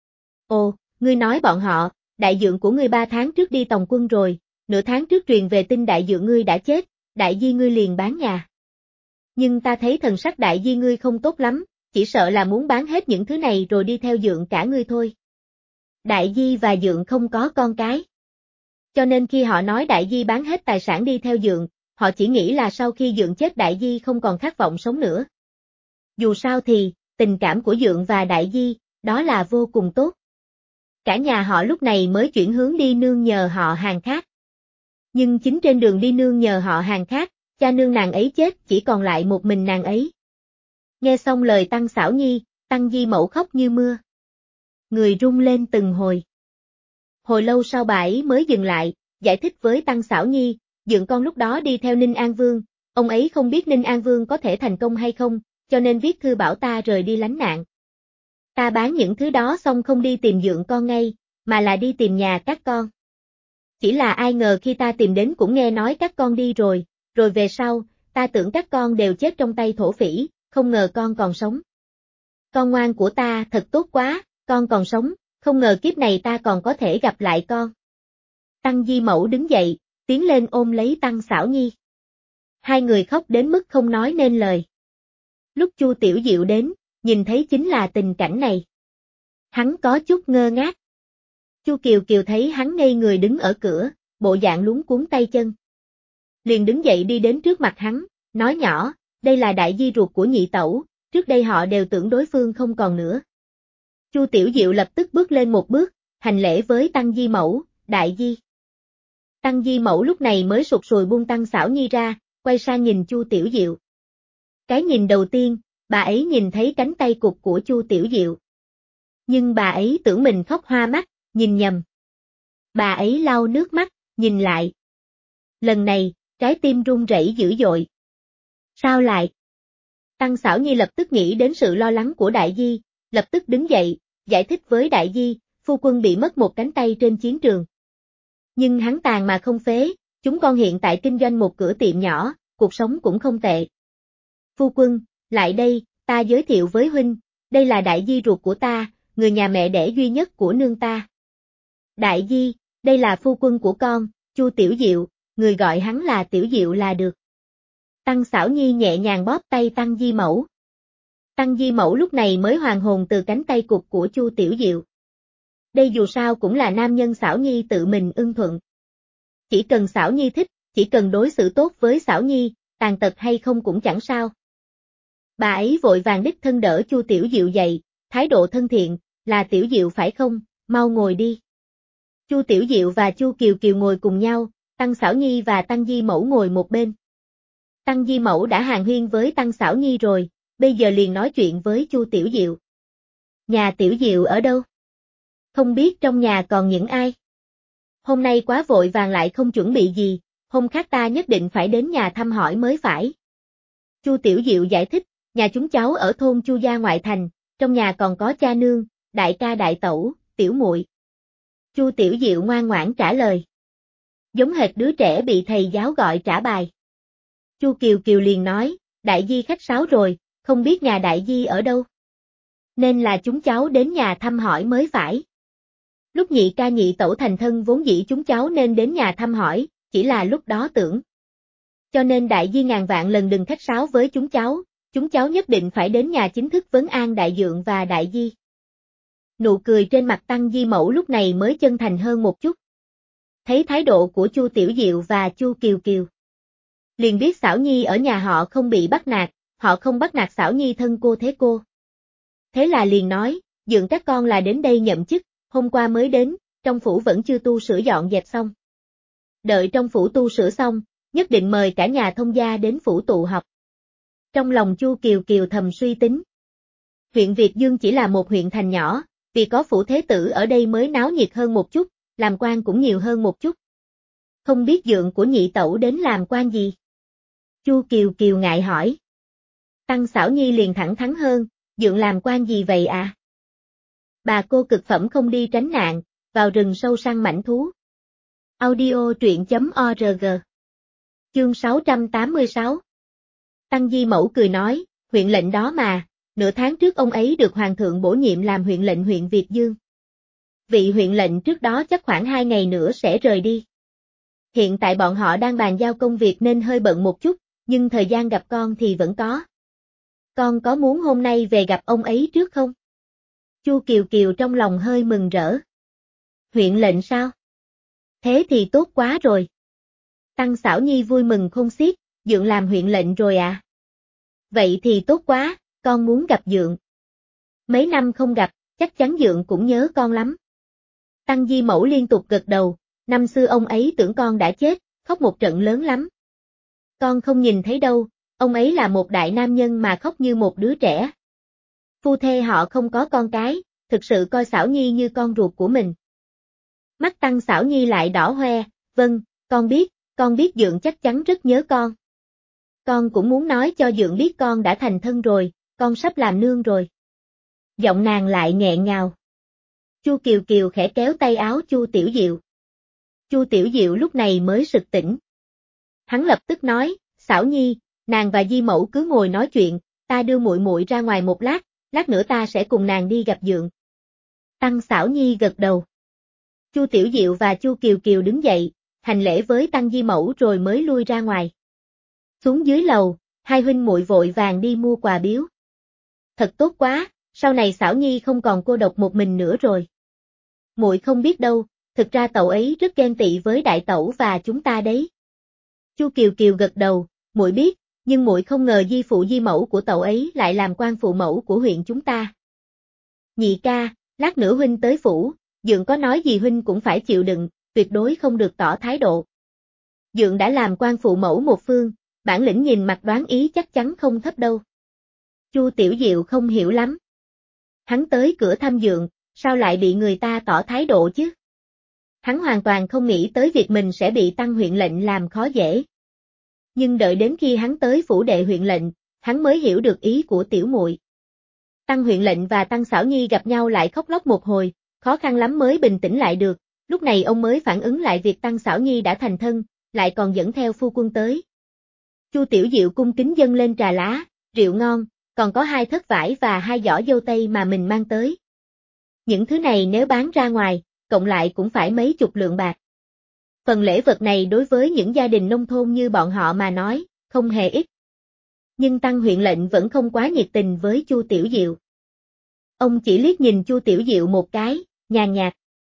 A: Ồ, ngươi nói bọn họ, đại dượng của ngươi ba tháng trước đi tòng quân rồi, nửa tháng trước truyền về tin đại dượng ngươi đã chết, đại di ngươi liền bán nhà. Nhưng ta thấy thần sắc đại di ngươi không tốt lắm, chỉ sợ là muốn bán hết những thứ này rồi đi theo dượng cả ngươi thôi. Đại di và dượng không có con cái. Cho nên khi họ nói đại di bán hết tài sản đi theo dượng, họ chỉ nghĩ là sau khi dượng chết đại di không còn khát vọng sống nữa. Dù sao thì, tình cảm của dượng và đại di, đó là vô cùng tốt. Cả nhà họ lúc này mới chuyển hướng đi nương nhờ họ hàng khác. Nhưng chính trên đường đi nương nhờ họ hàng khác, cha nương nàng ấy chết chỉ còn lại một mình nàng ấy. Nghe xong lời Tăng Xảo Nhi, Tăng Di Mẫu khóc như mưa. Người rung lên từng hồi. Hồi lâu sau bà ấy mới dừng lại, giải thích với Tăng Xảo Nhi, dượng con lúc đó đi theo Ninh An Vương, ông ấy không biết Ninh An Vương có thể thành công hay không, cho nên viết thư bảo ta rời đi lánh nạn. Ta bán những thứ đó xong không đi tìm dượng con ngay, mà là đi tìm nhà các con. Chỉ là ai ngờ khi ta tìm đến cũng nghe nói các con đi rồi, rồi về sau, ta tưởng các con đều chết trong tay thổ phỉ, không ngờ con còn sống. Con ngoan của ta thật tốt quá, con còn sống, không ngờ kiếp này ta còn có thể gặp lại con. Tăng Di Mẫu đứng dậy, tiến lên ôm lấy Tăng Xảo Nhi. Hai người khóc đến mức không nói nên lời. Lúc Chu Tiểu Diệu đến, nhìn thấy chính là tình cảnh này. Hắn có chút ngơ ngác. Chu Kiều Kiều thấy hắn ngây người đứng ở cửa, bộ dạng luống cuống tay chân. Liền đứng dậy đi đến trước mặt hắn, nói nhỏ, đây là đại di ruột của nhị tẩu, trước đây họ đều tưởng đối phương không còn nữa. Chu Tiểu Diệu lập tức bước lên một bước, hành lễ với Tăng Di Mẫu, đại di. Tăng Di Mẫu lúc này mới sụt sùi buông Tăng Xảo Nhi ra, quay sang nhìn Chu Tiểu Diệu. Cái nhìn đầu tiên, bà ấy nhìn thấy cánh tay cụt của Chu Tiểu Diệu. Nhưng bà ấy tưởng mình khóc hoa mắt, nhìn nhầm. Bà ấy lau nước mắt, nhìn lại. Lần này, trái tim run rẩy dữ dội. Sao lại? Tăng Xảo Nhi lập tức nghĩ đến sự lo lắng của đại di, lập tức đứng dậy, giải thích với đại di, phu quân bị mất một cánh tay trên chiến trường. Nhưng hắn tàn mà không phế, chúng con hiện tại kinh doanh một cửa tiệm nhỏ, cuộc sống cũng không tệ. Phu quân, lại đây, ta giới thiệu với huynh, đây là đại di ruột của ta, người nhà mẹ đẻ duy nhất của nương ta. Đại di, đây là phu quân của con, Chu Tiểu Diệu, người gọi hắn là Tiểu Diệu là được. Tăng Xảo Nhi nhẹ nhàng bóp tay Tăng Di Mẫu. Tăng Di Mẫu lúc này mới hoàn hồn từ cánh tay cụt của Chu Tiểu Diệu. Đây dù sao cũng là nam nhân Xảo Nhi tự mình ưng thuận. Chỉ cần Xảo Nhi thích, chỉ cần đối xử tốt với Xảo Nhi, tàn tật hay không cũng chẳng sao. Bà ấy vội vàng đích thân đỡ Chu Tiểu Diệu dậy, thái độ thân thiện, là Tiểu Diệu phải không, mau ngồi đi. Chu Tiểu Diệu và Chu Kiều Kiều ngồi cùng nhau, Tăng Xảo Nhi và Tăng Di Mẫu ngồi một bên. Tăng Di Mẫu đã hàn huyên với Tăng Xảo Nhi rồi, bây giờ liền nói chuyện với Chu Tiểu Diệu. Nhà Tiểu Diệu ở đâu? Không biết trong nhà còn những ai? Hôm nay quá vội vàng lại không chuẩn bị gì, hôm khác ta nhất định phải đến nhà thăm hỏi mới phải. Chu Tiểu Diệu giải thích, nhà chúng cháu ở thôn Chu gia ngoại thành, trong nhà còn có cha nương, đại ca đại tẩu, tiểu muội. Chu Tiểu Diệu ngoan ngoãn trả lời. Giống hệt đứa trẻ bị thầy giáo gọi trả bài. Chu Kiều Kiều liền nói, đại di khách sáo rồi, không biết nhà đại di ở đâu. Nên là chúng cháu đến nhà thăm hỏi mới phải. Lúc nhị ca nhị tẩu thành thân vốn dĩ chúng cháu nên đến nhà thăm hỏi, chỉ là lúc đó tưởng. Cho nên đại di ngàn vạn lần đừng khách sáo với chúng cháu, chúng cháu nhất định phải đến nhà chính thức vấn an đại dượng và đại di. Nụ cười trên mặt Tăng Di Mẫu lúc này mới chân thành hơn một chút. Thấy thái độ của Chu Tiểu Diệu và Chu Kiều Kiều, liền biết Xảo Nhi ở nhà họ không bị bắt nạt, họ không bắt nạt Xảo Nhi thân cô thế cô. Thế là liền nói, Dượng các con là đến đây nhậm chức, hôm qua mới đến, trong phủ vẫn chưa tu sửa dọn dẹp xong. Đợi trong phủ tu sửa xong, nhất định mời cả nhà thông gia đến phủ tụ họp. Trong lòng Chu Kiều Kiều thầm suy tính. Huyện Việt Dương chỉ là một huyện thành nhỏ, vì có phủ thế tử ở đây mới náo nhiệt hơn một chút, làm quan cũng nhiều hơn một chút. Không biết Dượng của nhị tẩu đến làm quan gì? Chu Kiều Kiều ngại hỏi. Tăng Xảo Nhi liền thẳng thắn hơn, Dượng làm quan gì vậy à? Bà cô cực phẩm không đi tránh nạn, vào rừng sâu săn mãnh thú. Audio truyện chấm org. Chương sáu trăm tám mươi sáu. Tăng Di Mẫu cười nói, huyện lệnh đó mà, nửa tháng trước ông ấy được hoàng thượng bổ nhiệm làm huyện lệnh huyện Việt Dương. Vị huyện lệnh trước đó chắc khoảng hai ngày nữa sẽ rời đi. Hiện tại bọn họ đang bàn giao công việc nên hơi bận một chút, nhưng thời gian gặp con thì vẫn có. Con có muốn hôm nay về gặp ông ấy trước không? Chu Kiều Kiều trong lòng hơi mừng rỡ. Huyện lệnh sao? Thế thì tốt quá rồi. Tăng Xảo Nhi vui mừng khôn xiết, Dượng làm huyện lệnh rồi à? Vậy thì tốt quá, con muốn gặp Dượng. Mấy năm không gặp, chắc chắn Dượng cũng nhớ con lắm. Tăng Di Mẫu liên tục gật đầu, năm xưa ông ấy tưởng con đã chết, khóc một trận lớn lắm. Con không nhìn thấy đâu, ông ấy là một đại nam nhân mà khóc như một đứa trẻ. Phu thê họ không có con cái, thực sự coi Xảo Nhi như con ruột của mình. Mắt Tăng Xảo Nhi lại đỏ hoe, vâng, con biết, con biết Dượng chắc chắn rất nhớ con. Con cũng muốn nói cho Dượng biết con đã thành thân rồi, con sắp làm nương rồi. Giọng nàng lại nghẹn ngào. Chu Kiều Kiều khẽ kéo tay áo Chu Tiểu Diệu. Chu Tiểu Diệu lúc này mới sực tỉnh. Hắn lập tức nói, Xảo Nhi, nàng và Di Mẫu cứ ngồi nói chuyện, ta đưa muội muội ra ngoài một lát, lát nữa ta sẽ cùng nàng đi gặp Dượng. Tăng Xảo Nhi gật đầu. Chu Tiểu Diệu và Chu Kiều Kiều đứng dậy, hành lễ với Tăng Di Mẫu rồi mới lui ra ngoài. Xuống dưới lầu, hai huynh muội vội vàng đi mua quà biếu. Thật tốt quá, sau này Xảo Nhi không còn cô độc một mình nữa rồi. Muội không biết đâu, thực ra cậu ấy rất ghen tị với đại tẩu và chúng ta đấy. Chu Kiều Kiều gật đầu, muội biết, nhưng muội không ngờ Di phụ Di mẫu của cậu ấy lại làm quan phụ mẫu của huyện chúng ta. Nhị ca, lát nữa huynh tới phủ, Dượng có nói gì huynh cũng phải chịu đựng, tuyệt đối không được tỏ thái độ. Dượng đã làm quan phụ mẫu một phương, bản lĩnh nhìn mặt đoán ý chắc chắn không thấp đâu. Chu Tiểu Diệu không hiểu lắm. Hắn tới cửa thăm Dượng, sao lại bị người ta tỏ thái độ chứ? Hắn hoàn toàn không nghĩ tới việc mình sẽ bị Tăng huyện lệnh làm khó dễ. Nhưng đợi đến khi hắn tới phủ đệ huyện lệnh, hắn mới hiểu được ý của tiểu muội. Tăng huyện lệnh và Tăng Xảo Nhi gặp nhau lại khóc lóc một hồi, khó khăn lắm mới bình tĩnh lại được, lúc này ông mới phản ứng lại việc Tăng Xảo Nhi đã thành thân, lại còn dẫn theo phu quân tới. Chu Tiểu Diệu cung kính dâng lên trà lá, rượu ngon, còn có hai thất vải và hai giỏ dâu tây mà mình mang tới. Những thứ này nếu bán ra ngoài, cộng lại cũng phải mấy chục lượng bạc. Phần lễ vật này đối với những gia đình nông thôn như bọn họ mà nói, không hề ít. Nhưng Tăng huyện lệnh vẫn không quá nhiệt tình với Chu Tiểu Diệu. Ông chỉ liếc nhìn Chu Tiểu Diệu một cái, nhàn nhạt.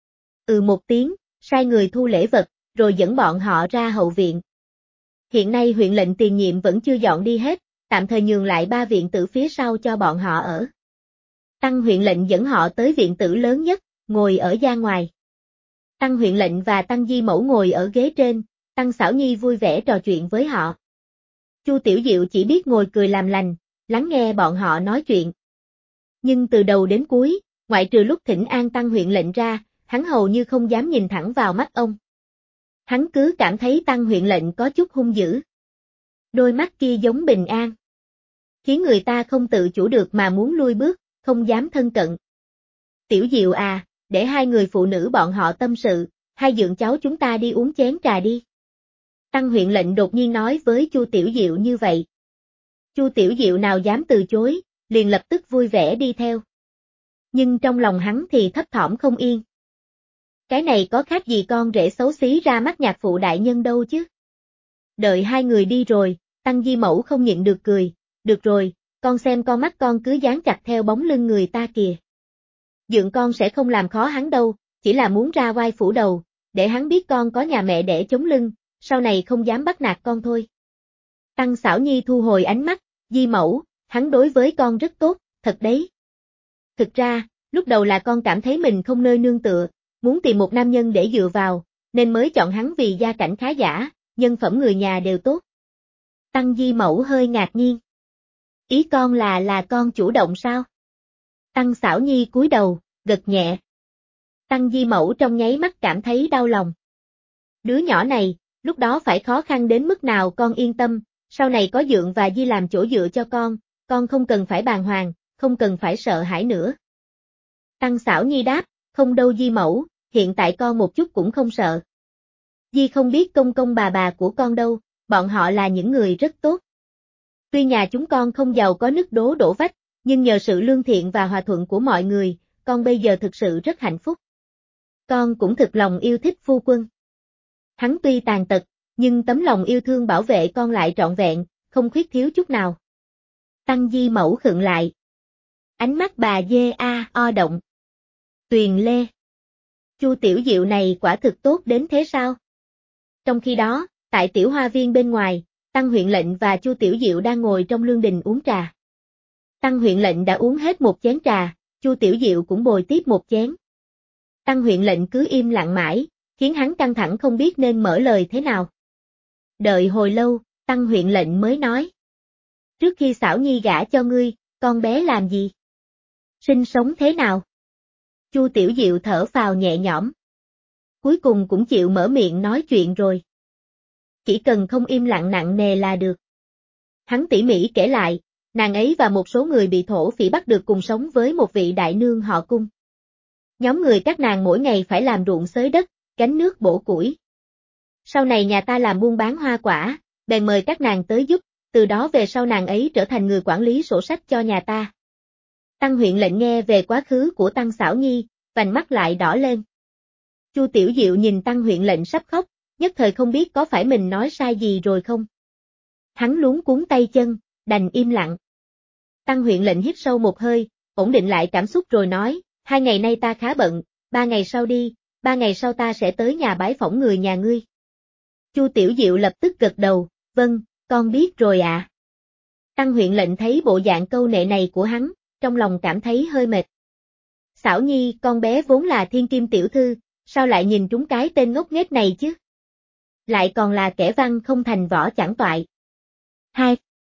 A: Ừ một tiếng, sai người thu lễ vật, rồi dẫn bọn họ ra hậu viện. Hiện nay huyện lệnh tiền nhiệm vẫn chưa dọn đi hết, tạm thời nhường lại ba viện tử phía sau cho bọn họ ở. Tăng huyện lệnh dẫn họ tới viện tử lớn nhất, ngồi ở gian ngoài. Tăng huyện lệnh và Tăng Di Mẫu ngồi ở ghế trên, Tăng Xảo Nhi vui vẻ trò chuyện với họ. Chu Tiểu Diệu chỉ biết ngồi cười làm lành, lắng nghe bọn họ nói chuyện. Nhưng từ đầu đến cuối, ngoại trừ lúc thỉnh an Tăng huyện lệnh ra, hắn hầu như không dám nhìn thẳng vào mắt ông. Hắn cứ cảm thấy Tăng huyện lệnh có chút hung dữ. Đôi mắt kia giống bình an, khiến người ta không tự chủ được mà muốn lui bước, không dám thân cận. Tiểu Diệu à, để hai người phụ nữ bọn họ tâm sự, hai dượng cháu chúng ta đi uống chén trà đi. Tăng huyện lệnh đột nhiên nói với Chu Tiểu Diệu như vậy. Chu Tiểu Diệu nào dám từ chối, liền lập tức vui vẻ đi theo. Nhưng trong lòng hắn thì thấp thỏm không yên. Cái này có khác gì con rể xấu xí ra mắt nhạc phụ đại nhân đâu chứ. Đợi hai người đi rồi, Tăng Di Mẫu không nhịn được cười, được rồi, con xem con mắt con cứ dán chặt theo bóng lưng người ta kìa. Dượng con sẽ không làm khó hắn đâu, chỉ là muốn ra vai phủ đầu, để hắn biết con có nhà mẹ đẻ chống lưng, sau này không dám bắt nạt con thôi. Tăng Xảo Nhi thu hồi ánh mắt, Di mẫu, hắn đối với con rất tốt, thật đấy. Thực ra, lúc đầu là con cảm thấy mình không nơi nương tựa, muốn tìm một nam nhân để dựa vào, nên mới chọn hắn vì gia cảnh khá giả, nhân phẩm người nhà đều tốt. Tăng Di mẫu hơi ngạc nhiên. Ý con là là con chủ động sao? Tăng Xảo Nhi cúi đầu, gật nhẹ. Tăng Di mẫu trong nháy mắt cảm thấy đau lòng. Đứa nhỏ này, lúc đó phải khó khăn đến mức nào con yên tâm, sau này có Dượng và Di làm chỗ dựa cho con, con không cần phải bàng hoàng, không cần phải sợ hãi nữa. Tăng Xảo Nhi đáp, không đâu Di mẫu, hiện tại con một chút cũng không sợ. Di không biết công công bà bà của con đâu, bọn họ là những người rất tốt. Tuy nhà chúng con không giàu có nứt đố đổ vách, nhưng nhờ sự lương thiện và hòa thuận của mọi người, con bây giờ thực sự rất hạnh phúc. Con cũng thực lòng yêu thích phu quân. Hắn tuy tàn tật, nhưng tấm lòng yêu thương bảo vệ con lại trọn vẹn, không khuyết thiếu chút nào. Tăng Di mẫu khựng lại. Ánh mắt bà dê a o động. Tuyền Lê. Chu Tiểu Diệu này quả thực tốt đến thế sao? Trong khi đó, tại tiểu hoa viên bên ngoài, Tăng huyện lệnh và Chu Tiểu Diệu đang ngồi trong lương đình uống trà. Tăng huyện lệnh đã uống hết một chén trà, Chu Tiểu Diệu cũng bồi tiếp một chén. Tăng huyện lệnh cứ im lặng mãi, khiến hắn căng thẳng không biết nên mở lời thế nào. Đợi hồi lâu, Tăng huyện lệnh mới nói. Trước khi Xảo Nhi gả cho ngươi, con bé làm gì? Sinh sống thế nào? Chu Tiểu Diệu thở phào nhẹ nhõm. Cuối cùng cũng chịu mở miệng nói chuyện rồi. Chỉ cần không im lặng nặng nề là được. Hắn tỉ mỉ kể lại, nàng ấy và một số người bị thổ phỉ bắt được cùng sống với một vị đại nương họ Cung. Nhóm người các nàng mỗi ngày phải làm ruộng xới đất, gánh nước bổ củi. Sau này nhà ta làm buôn bán hoa quả, bèn mời các nàng tới giúp, từ đó về sau nàng ấy trở thành người quản lý sổ sách cho nhà ta. Tăng huyện lệnh nghe về quá khứ của Tăng Xảo Nhi, vành mắt lại đỏ lên. Chu Tiểu Diệu nhìn Tăng huyện lệnh sắp khóc, nhất thời không biết có phải mình nói sai gì rồi không. Hắn luống cuống tay chân, đành im lặng. Tăng huyện lệnh hít sâu một hơi, ổn định lại cảm xúc rồi nói, hai ngày nay ta khá bận, ba ngày sau đi, ba ngày sau ta sẽ tới nhà bái phỏng người nhà ngươi. Chu Tiểu Diệu lập tức gật đầu, vâng, con biết rồi ạ. À. Tăng huyện lệnh thấy bộ dạng câu nệ này của hắn, trong lòng cảm thấy hơi mệt. Xảo Nhi, con bé vốn là thiên kim tiểu thư, sao lại nhìn trúng cái tên ngốc nghếch này chứ? Lại còn là kẻ văn không thành võ chẳng toại. Hai.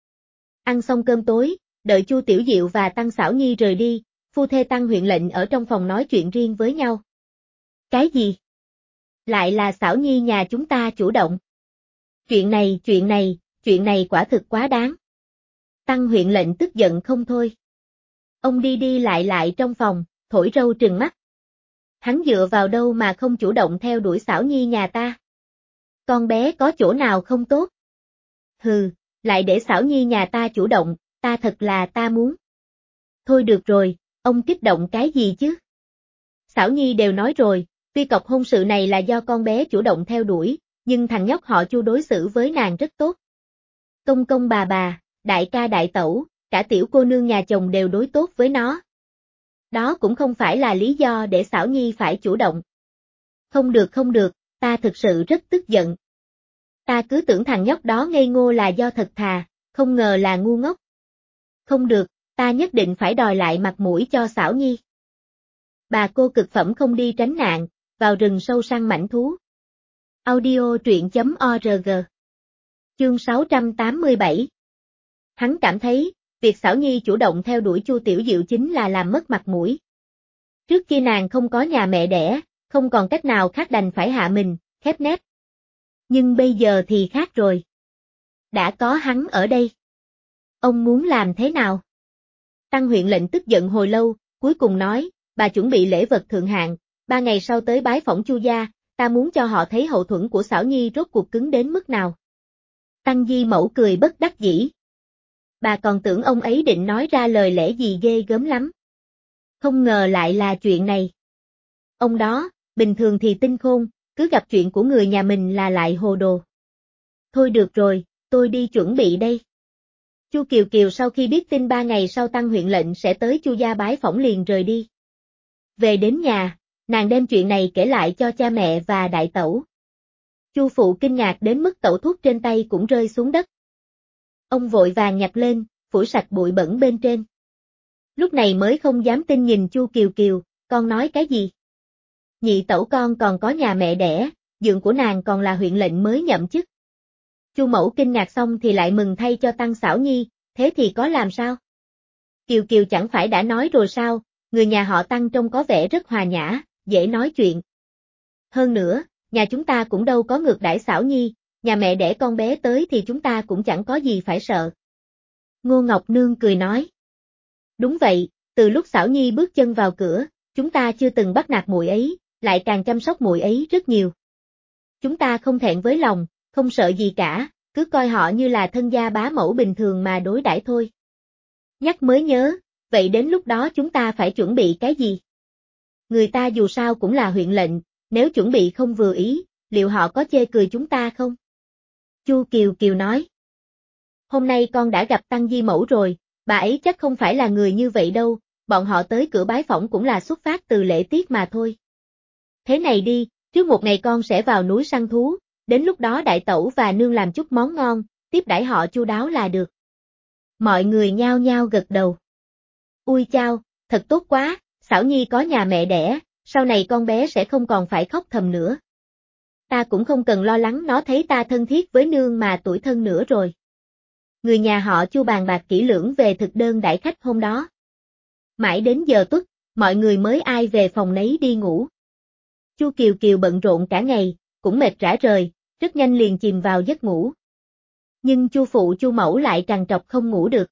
A: Ăn xong cơm tối, đợi Chu Tiểu Diệu và Tăng Xảo Nhi rời đi, phu thê Tăng huyện lệnh ở trong phòng nói chuyện riêng với nhau. Cái gì? Lại là Xảo Nhi nhà chúng ta chủ động. Chuyện này, chuyện này, chuyện này quả thực quá đáng. Tăng huyện lệnh tức giận không thôi. Ông đi đi lại lại trong phòng, thổi râu trừng mắt. Hắn dựa vào đâu mà không chủ động theo đuổi Xảo Nhi nhà ta? Con bé có chỗ nào không tốt? Hừ, lại để Xảo Nhi nhà ta chủ động, ta thật là ta muốn. Thôi được rồi, ông kích động cái gì chứ? Xảo Nhi đều nói rồi, tuy cọc hôn sự này là do con bé chủ động theo đuổi, nhưng thằng nhóc họ Chu đối xử với nàng rất tốt. Công công bà bà, đại ca đại tẩu, cả tiểu cô nương nhà chồng đều đối tốt với nó. Đó cũng không phải là lý do để Xảo Nhi phải chủ động. Không được không được, ta thực sự rất tức giận. Ta cứ tưởng thằng nhóc đó ngây ngô là do thật thà, không ngờ là ngu ngốc. Không được, ta nhất định phải đòi lại mặt mũi cho Xảo Nhi. Bà cô cực phẩm không đi tránh nạn, vào rừng sâu săn mãnh thú. Audio truyện chấm org. Chương sáu trăm tám mươi bảy. Hắn cảm thấy, việc Xảo Nhi chủ động theo đuổi Chu Tiểu Diệu chính là làm mất mặt mũi. Trước kia nàng không có nhà mẹ đẻ, không còn cách nào khác đành phải hạ mình, khép nép. Nhưng bây giờ thì khác rồi. Đã có hắn ở đây. Ông muốn làm thế nào? Tăng huyện lệnh tức giận hồi lâu, cuối cùng nói, bà chuẩn bị lễ vật thượng hạng, ba ngày sau tới bái phỏng Chu gia, ta muốn cho họ thấy hậu thuẫn của Xảo Nhi rốt cuộc cứng đến mức nào. Tăng Di mẫu cười bất đắc dĩ. Bà còn tưởng ông ấy định nói ra lời lẽ gì ghê gớm lắm. Không ngờ lại là chuyện này. Ông đó, bình thường thì tinh khôn, cứ gặp chuyện của người nhà mình là lại hồ đồ. Thôi được rồi, tôi đi chuẩn bị đây. Chu Kiều Kiều sau khi biết tin ba ngày sau Tăng huyện lệnh sẽ tới Chu gia bái phỏng liền rời đi. Về đến nhà, nàng đem chuyện này kể lại cho cha mẹ và đại tẩu. Chu phụ kinh ngạc đến mức tẩu thuốc trên tay cũng rơi xuống đất. Ông vội vàng nhặt lên, phủi sạch bụi bẩn bên trên. Lúc này mới không dám tin nhìn Chu Kiều Kiều, con nói cái gì? Nhị tẩu con còn có nhà mẹ đẻ, dượng của nàng còn là huyện lệnh mới nhậm chức. Chu mẫu kinh ngạc xong thì lại mừng thay cho Tăng Xảo Nhi, thế thì có làm sao? Kiều Kiều chẳng phải đã nói rồi sao, người nhà họ Tăng trông có vẻ rất hòa nhã, dễ nói chuyện. Hơn nữa, nhà chúng ta cũng đâu có ngược đãi Xảo Nhi, nhà mẹ đẻ con bé tới thì chúng ta cũng chẳng có gì phải sợ. Ngô Ngọc Nương cười nói. Đúng vậy, từ lúc Xảo Nhi bước chân vào cửa, chúng ta chưa từng bắt nạt muội ấy, lại càng chăm sóc muội ấy rất nhiều. Chúng ta không thẹn với lòng, không sợ gì cả, cứ coi họ như là thân gia bá mẫu bình thường mà đối đãi thôi. Nhắc mới nhớ, vậy đến lúc đó chúng ta phải chuẩn bị cái gì? Người ta dù sao cũng là huyện lệnh, nếu chuẩn bị không vừa ý, liệu họ có chê cười chúng ta không? Chu Kiều Kiều nói. Hôm nay con đã gặp Tăng Di Mẫu rồi, bà ấy chắc không phải là người như vậy đâu, bọn họ tới cửa bái phỏng cũng là xuất phát từ lễ tiết mà thôi. Thế này đi, trước một ngày con sẽ vào núi săn thú, đến lúc đó đại tẩu và nương làm chút món ngon, tiếp đãi họ chu đáo là được. Mọi người nhao nhao gật đầu. Ui chao, thật tốt quá, Xảo Nhi có nhà mẹ đẻ, sau này con bé sẽ không còn phải khóc thầm nữa. Ta cũng không cần lo lắng nó thấy ta thân thiết với nương mà tủi thân nữa rồi. Người nhà họ Chu bàn bạc kỹ lưỡng về thực đơn đãi khách hôm đó. Mãi đến giờ tuất, mọi người mới ai về phòng nấy đi ngủ. Chu Kiều Kiều bận rộn cả ngày, cũng mệt rã rời, rất nhanh liền chìm vào giấc ngủ. Nhưng Chu phụ Chu mẫu lại trằn trọc không ngủ được.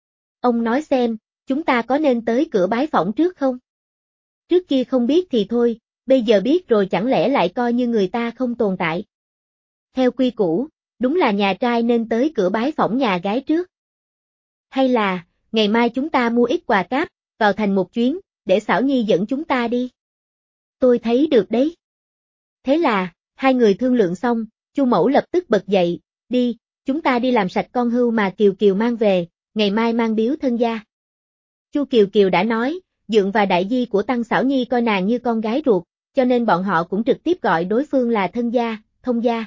A: Ông nói xem, chúng ta có nên tới cửa bái phỏng trước không? Trước kia không biết thì thôi, bây giờ biết rồi chẳng lẽ lại coi như người ta không tồn tại. Theo quy củ, đúng là nhà trai nên tới cửa bái phỏng nhà gái trước. Hay là, ngày mai chúng ta mua ít quà cáp, vào thành một chuyến, để Xảo Nhi dẫn chúng ta đi. Tôi thấy được đấy. Thế là, hai người thương lượng xong, Chu mẫu lập tức bật dậy, đi, chúng ta đi làm sạch con hươu mà Kiều Kiều mang về, ngày mai mang biếu thân gia. Chu Kiều Kiều đã nói, dượng và đại di của Tăng Xảo Nhi coi nàng như con gái ruột, cho nên bọn họ cũng trực tiếp gọi đối phương là thân gia, thông gia.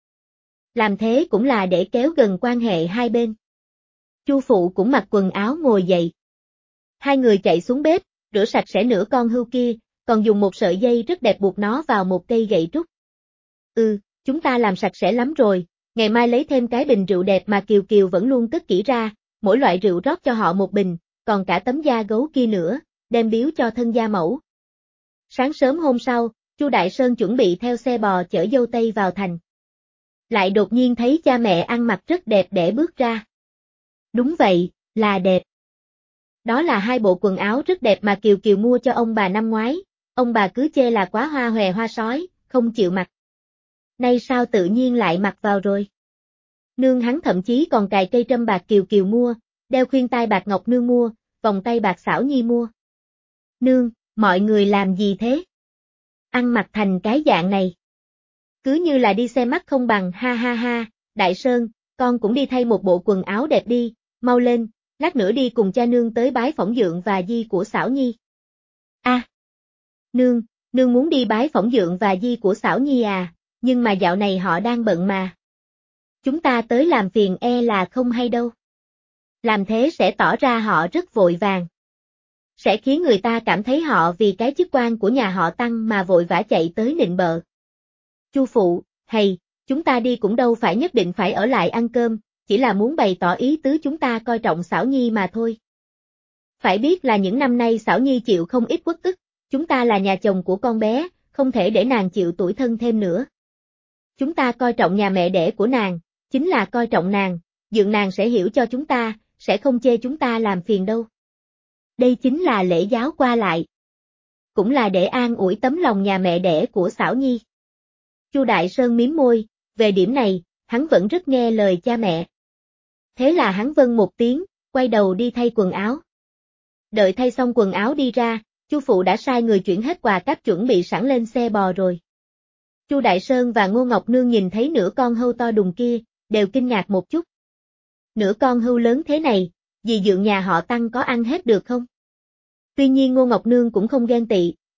A: Làm thế cũng là để kéo gần quan hệ hai bên. Chu phụ cũng mặc quần áo ngồi dậy. Hai người chạy xuống bếp, rửa sạch sẽ nửa con hươu kia, còn dùng một sợi dây rất đẹp buộc nó vào một cây gậy trúc. Ừ, chúng ta làm sạch sẽ lắm rồi, ngày mai lấy thêm cái bình rượu đẹp mà Kiều Kiều vẫn luôn cất kỹ ra, mỗi loại rượu rót cho họ một bình, còn cả tấm da gấu kia nữa, đem biếu cho thân gia mẫu. Sáng sớm hôm sau, Chu Đại Sơn chuẩn bị theo xe bò chở dâu tây vào thành. Lại đột nhiên thấy cha mẹ ăn mặc rất đẹp để bước ra. Đúng vậy, là đẹp. Đó là hai bộ quần áo rất đẹp mà Kiều Kiều mua cho ông bà năm ngoái, ông bà cứ chê là quá hoa hòe hoa sói, không chịu mặc. Nay sao tự nhiên lại mặc vào rồi? Nương hắn thậm chí còn cài cây trâm bạc Kiều Kiều mua, đeo khuyên tai bạc ngọc nương mua, vòng tay bạc Xảo Nhi mua. Nương, mọi người làm gì thế? Ăn mặc thành cái dạng này. Cứ như là đi xe mắt không bằng, ha ha ha, Đại Sơn, con cũng đi thay một bộ quần áo đẹp đi, mau lên, lát nữa đi cùng cha nương tới bái phỏng dượng và di của Xảo Nhi. A, à, nương, nương muốn đi bái phỏng dượng và di của Xảo Nhi à, nhưng mà dạo này họ đang bận mà. Chúng ta tới làm phiền e là không hay đâu. Làm thế sẽ tỏ ra họ rất vội vàng. Sẽ khiến người ta cảm thấy họ vì cái chức quan của nhà họ Tăng mà vội vã chạy tới nịnh bợ. Chu phụ, hay, chúng ta đi cũng đâu phải nhất định phải ở lại ăn cơm, chỉ là muốn bày tỏ ý tứ chúng ta coi trọng Xảo Nhi mà thôi. Phải biết là những năm nay Xảo Nhi chịu không ít uất ức, chúng ta là nhà chồng của con bé, không thể để nàng chịu tủi thân thêm nữa. Chúng ta coi trọng nhà mẹ đẻ của nàng, chính là coi trọng nàng, dượng nàng sẽ hiểu cho chúng ta, sẽ không chê chúng ta làm phiền đâu. Đây chính là lễ giáo qua lại. Cũng là để an ủi tấm lòng nhà mẹ đẻ của Xảo Nhi. Chu Đại Sơn mím môi, về điểm này, hắn vẫn rất nghe lời cha mẹ. Thế là hắn vâng một tiếng, quay đầu đi thay quần áo. Đợi thay xong quần áo đi ra, Chu phụ đã sai người chuyển hết quà cáp chuẩn bị sẵn lên xe bò rồi. Chu Đại Sơn và Ngô Ngọc Nương nhìn thấy nửa con hươu to đùng kia, đều kinh ngạc một chút. Nửa con hươu lớn thế này, dì dượng nhà họ Tăng có ăn hết được không? Tuy nhiên Ngô Ngọc Nương cũng không ghen tị,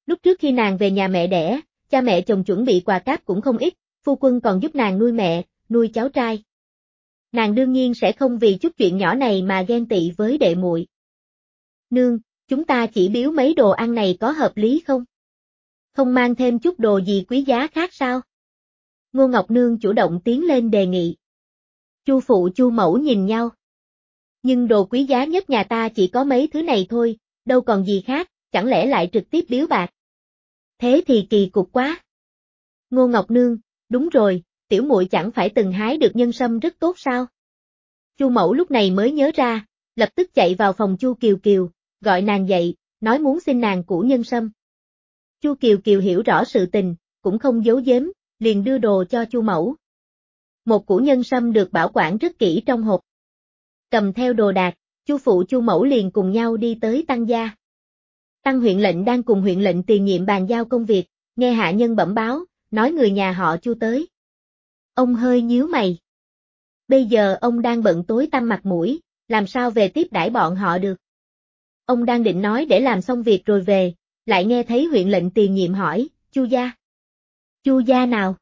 A: Lúc trước khi nàng về nhà mẹ đẻ, cha mẹ chồng chuẩn bị quà cáp cũng không ít, phu quân còn giúp nàng nuôi mẹ, nuôi cháu trai. Nàng đương nhiên sẽ không vì chút chuyện nhỏ này mà ghen tị với đệ muội. Nương, chúng ta chỉ biếu mấy đồ ăn này có hợp lý không? Không mang thêm chút đồ gì quý giá khác sao? Ngô Ngọc Nương chủ động tiến lên đề nghị. Chu phụ Chu mẫu nhìn nhau. Nhưng đồ quý giá nhất nhà ta chỉ có mấy thứ này thôi, đâu còn gì khác, chẳng lẽ lại trực tiếp biếu bạc? Thế thì kỳ cục quá. Ngô Ngọc Nương, đúng rồi, tiểu muội chẳng phải từng hái được nhân sâm rất tốt sao? Chu mẫu lúc này mới nhớ ra, lập tức chạy vào phòng Chu Kiều Kiều, gọi nàng dậy, nói muốn xin nàng củ nhân sâm. Chu Kiều Kiều hiểu rõ sự tình, cũng không giấu giếm, liền đưa đồ cho Chu mẫu. Một củ nhân sâm được bảo quản rất kỹ trong hộp. Cầm theo đồ đạc, Chu phụ Chu mẫu liền cùng nhau đi tới Tăng gia. Tăng huyện lệnh đang cùng huyện lệnh tiền nhiệm bàn giao công việc, nghe hạ nhân bẩm báo, nói người nhà họ Chu tới. Ông hơi nhíu mày. Bây giờ ông đang bận tối tăm mặt mũi, làm sao về tiếp đãi bọn họ được. Ông đang định nói để làm xong việc rồi về, lại nghe thấy huyện lệnh tiền nhiệm hỏi, Chu gia. Chu gia nào?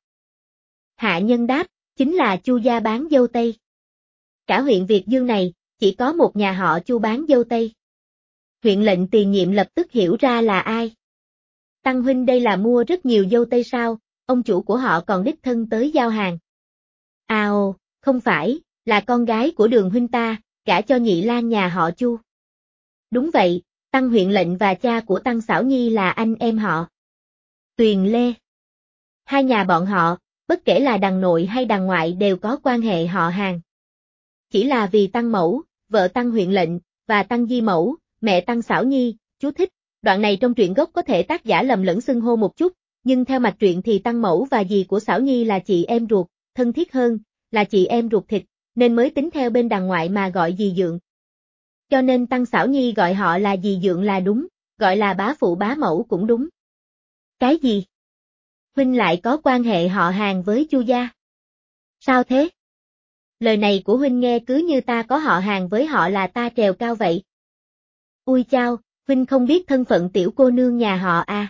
A: Hạ nhân đáp, chính là Chu gia bán dâu tây. Cả huyện Việt Dương này, chỉ có một nhà họ Chu bán dâu tây. Huyện lệnh tiền nhiệm lập tức hiểu ra là ai. Tăng huynh đây là mua rất nhiều dâu tây sao, ông chủ của họ còn đích thân tới giao hàng. À ồ, không phải, là con gái của Đường huynh ta, gả cho nhị lang nhà họ Chu. Đúng vậy, Tăng huyện lệnh và cha của Tăng Xảo Nhi là anh em họ. Tuyền Lê. Hai nhà bọn họ, bất kể là đằng nội hay đằng ngoại đều có quan hệ họ hàng. Chỉ là vì Tăng mẫu, vợ Tăng huyện lệnh, và Tăng Di mẫu, mẹ Tăng Xảo Nhi, chú thích, đoạn này trong truyện gốc có thể tác giả lầm lẫn xưng hô một chút, nhưng theo mạch truyện thì Tăng mẫu và dì của Xảo Nhi là chị em ruột, thân thiết hơn, là chị em ruột thịt, nên mới tính theo bên đằng ngoại mà gọi dì dượng. Cho nên Tăng Xảo Nhi gọi họ là dì dượng là đúng, gọi là bá phụ bá mẫu cũng đúng. Cái gì? Huynh lại có quan hệ họ hàng với Chu gia? Sao thế? Lời này của huynh nghe cứ như ta có họ hàng với họ là ta trèo cao vậy. Ui chao, huynh không biết thân phận tiểu cô nương nhà họ à.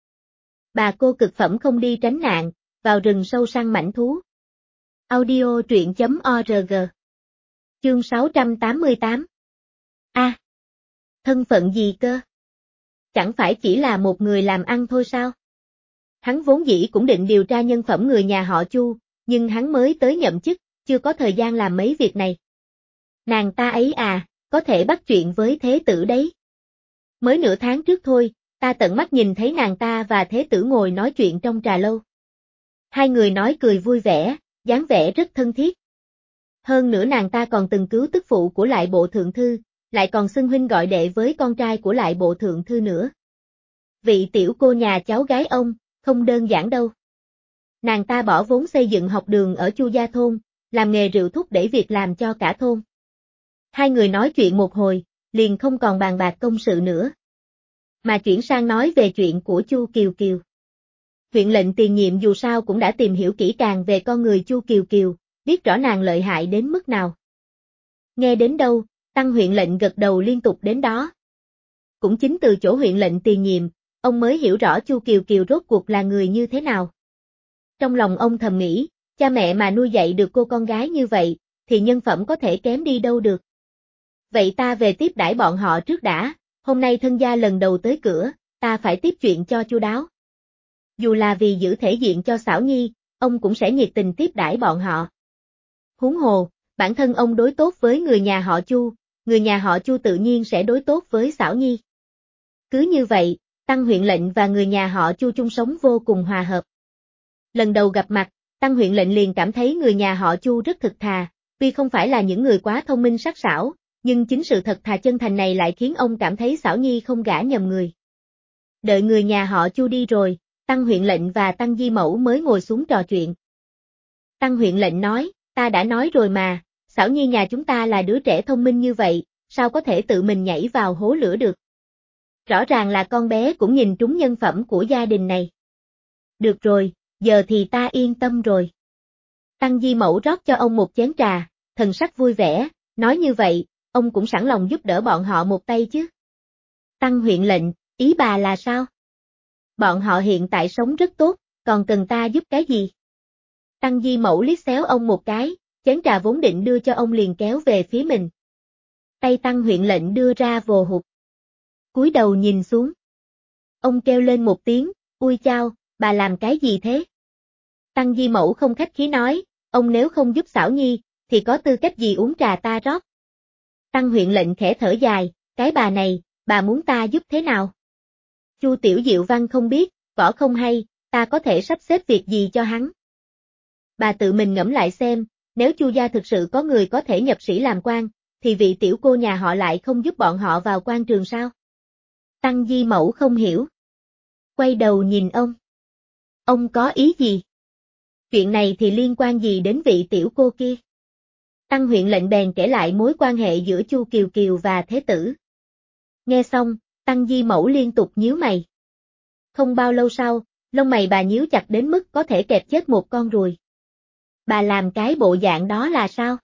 A: Bà cô cực phẩm không đi tránh nạn, vào rừng sâu săn mãnh thú. Audio truyện chấm org. Chương sáu trăm tám mươi tám. A. À, thân phận gì cơ? Chẳng phải chỉ là một người làm ăn thôi sao? Hắn vốn dĩ cũng định điều tra nhân phẩm người nhà họ Chu, nhưng hắn mới tới nhậm chức, chưa có thời gian làm mấy việc này. Nàng ta ấy à, có thể bắt chuyện với thế tử đấy. Mới nửa tháng trước thôi, ta tận mắt nhìn thấy nàng ta và thế tử ngồi nói chuyện trong trà lâu. Hai người nói cười vui vẻ, dáng vẻ rất thân thiết. Hơn nữa nàng ta còn từng cứu tức phụ của lại bộ thượng thư, lại còn xưng huynh gọi đệ với con trai của lại bộ thượng thư nữa. Vị tiểu cô nhà cháu gái ông, không đơn giản đâu. Nàng ta bỏ vốn xây dựng học đường ở Chu gia thôn, làm nghề rượu thúc đẩy việc làm cho cả thôn. Hai người nói chuyện một hồi, liền không còn bàn bạc công sự nữa. Mà chuyển sang nói về chuyện của Chu Kiều Kiều. Huyện lệnh tiền nhiệm dù sao cũng đã tìm hiểu kỹ càng về con người Chu Kiều Kiều, biết rõ nàng lợi hại đến mức nào. Nghe đến đâu, Tăng huyện lệnh gật đầu liên tục đến đó. Cũng chính từ chỗ huyện lệnh tiền nhiệm, ông mới hiểu rõ Chu Kiều Kiều rốt cuộc là người như thế nào. Trong lòng ông thầm nghĩ, cha mẹ mà nuôi dạy được cô con gái như vậy, thì nhân phẩm có thể kém đi đâu được. Vậy ta về tiếp đãi bọn họ trước đã, hôm nay thân gia lần đầu tới cửa, ta phải tiếp chuyện cho chu đáo. Dù là vì giữ thể diện cho Xảo Nhi, ông cũng sẽ nhiệt tình tiếp đãi bọn họ. Huống hồ, bản thân ông đối tốt với người nhà họ Chu, người nhà họ Chu tự nhiên sẽ đối tốt với Xảo Nhi. Cứ như vậy, Tăng huyện lệnh và người nhà họ Chu chung sống vô cùng hòa hợp. Lần đầu gặp mặt, Tăng huyện lệnh liền cảm thấy người nhà họ Chu rất thực thà, tuy không phải là những người quá thông minh sắc sảo, nhưng chính sự thật thà chân thành này lại khiến ông cảm thấy Xảo Nhi không gả nhầm người. Đợi người nhà họ Chu đi rồi, Tăng huyện lệnh và Tăng Di mẫu mới ngồi xuống trò chuyện. Tăng huyện lệnh nói, ta đã nói rồi mà, Xảo Nhi nhà chúng ta là đứa trẻ thông minh như vậy, sao có thể tự mình nhảy vào hố lửa được. Rõ ràng là con bé cũng nhìn trúng nhân phẩm của gia đình này. Được rồi, giờ thì ta yên tâm rồi. Tăng Di mẫu rót cho ông một chén trà, thần sắc vui vẻ, nói như vậy, ông cũng sẵn lòng giúp đỡ bọn họ một tay chứ. Tăng huyện lệnh, ý bà là sao? Bọn họ hiện tại sống rất tốt, còn cần ta giúp cái gì? Tăng Di Mẫu liếc xéo ông một cái, chén trà vốn định đưa cho ông liền kéo về phía mình. Tay Tăng huyện lệnh đưa ra vồ hụt. Cúi đầu nhìn xuống. Ông kêu lên một tiếng, ui chao, bà làm cái gì thế? Tăng Di Mẫu không khách khí nói, ông nếu không giúp xảo nhi, thì có tư cách gì uống trà ta rót? Tăng huyện lệnh khẽ thở dài, cái bà này, bà muốn ta giúp thế nào? Chu Tiểu Diệu Văn không biết, võ không hay, ta có thể sắp xếp việc gì cho hắn? Bà tự mình ngẫm lại xem, nếu Chu gia thực sự có người có thể nhập sĩ làm quan, thì vị tiểu cô nhà họ lại không giúp bọn họ vào quan trường sao? Tăng Di Mẫu không hiểu. Quay đầu nhìn ông. Ông có ý gì? Chuyện này thì liên quan gì đến vị tiểu cô kia? Tăng huyện lệnh bèn kể lại mối quan hệ giữa Chu Kiều Kiều và Thế Tử. Nghe xong, Tăng Di Mẫu liên tục nhíu mày. Không bao lâu sau, lông mày bà nhíu chặt đến mức có thể kẹp chết một con ruồi. Bà làm cái bộ dạng đó là sao?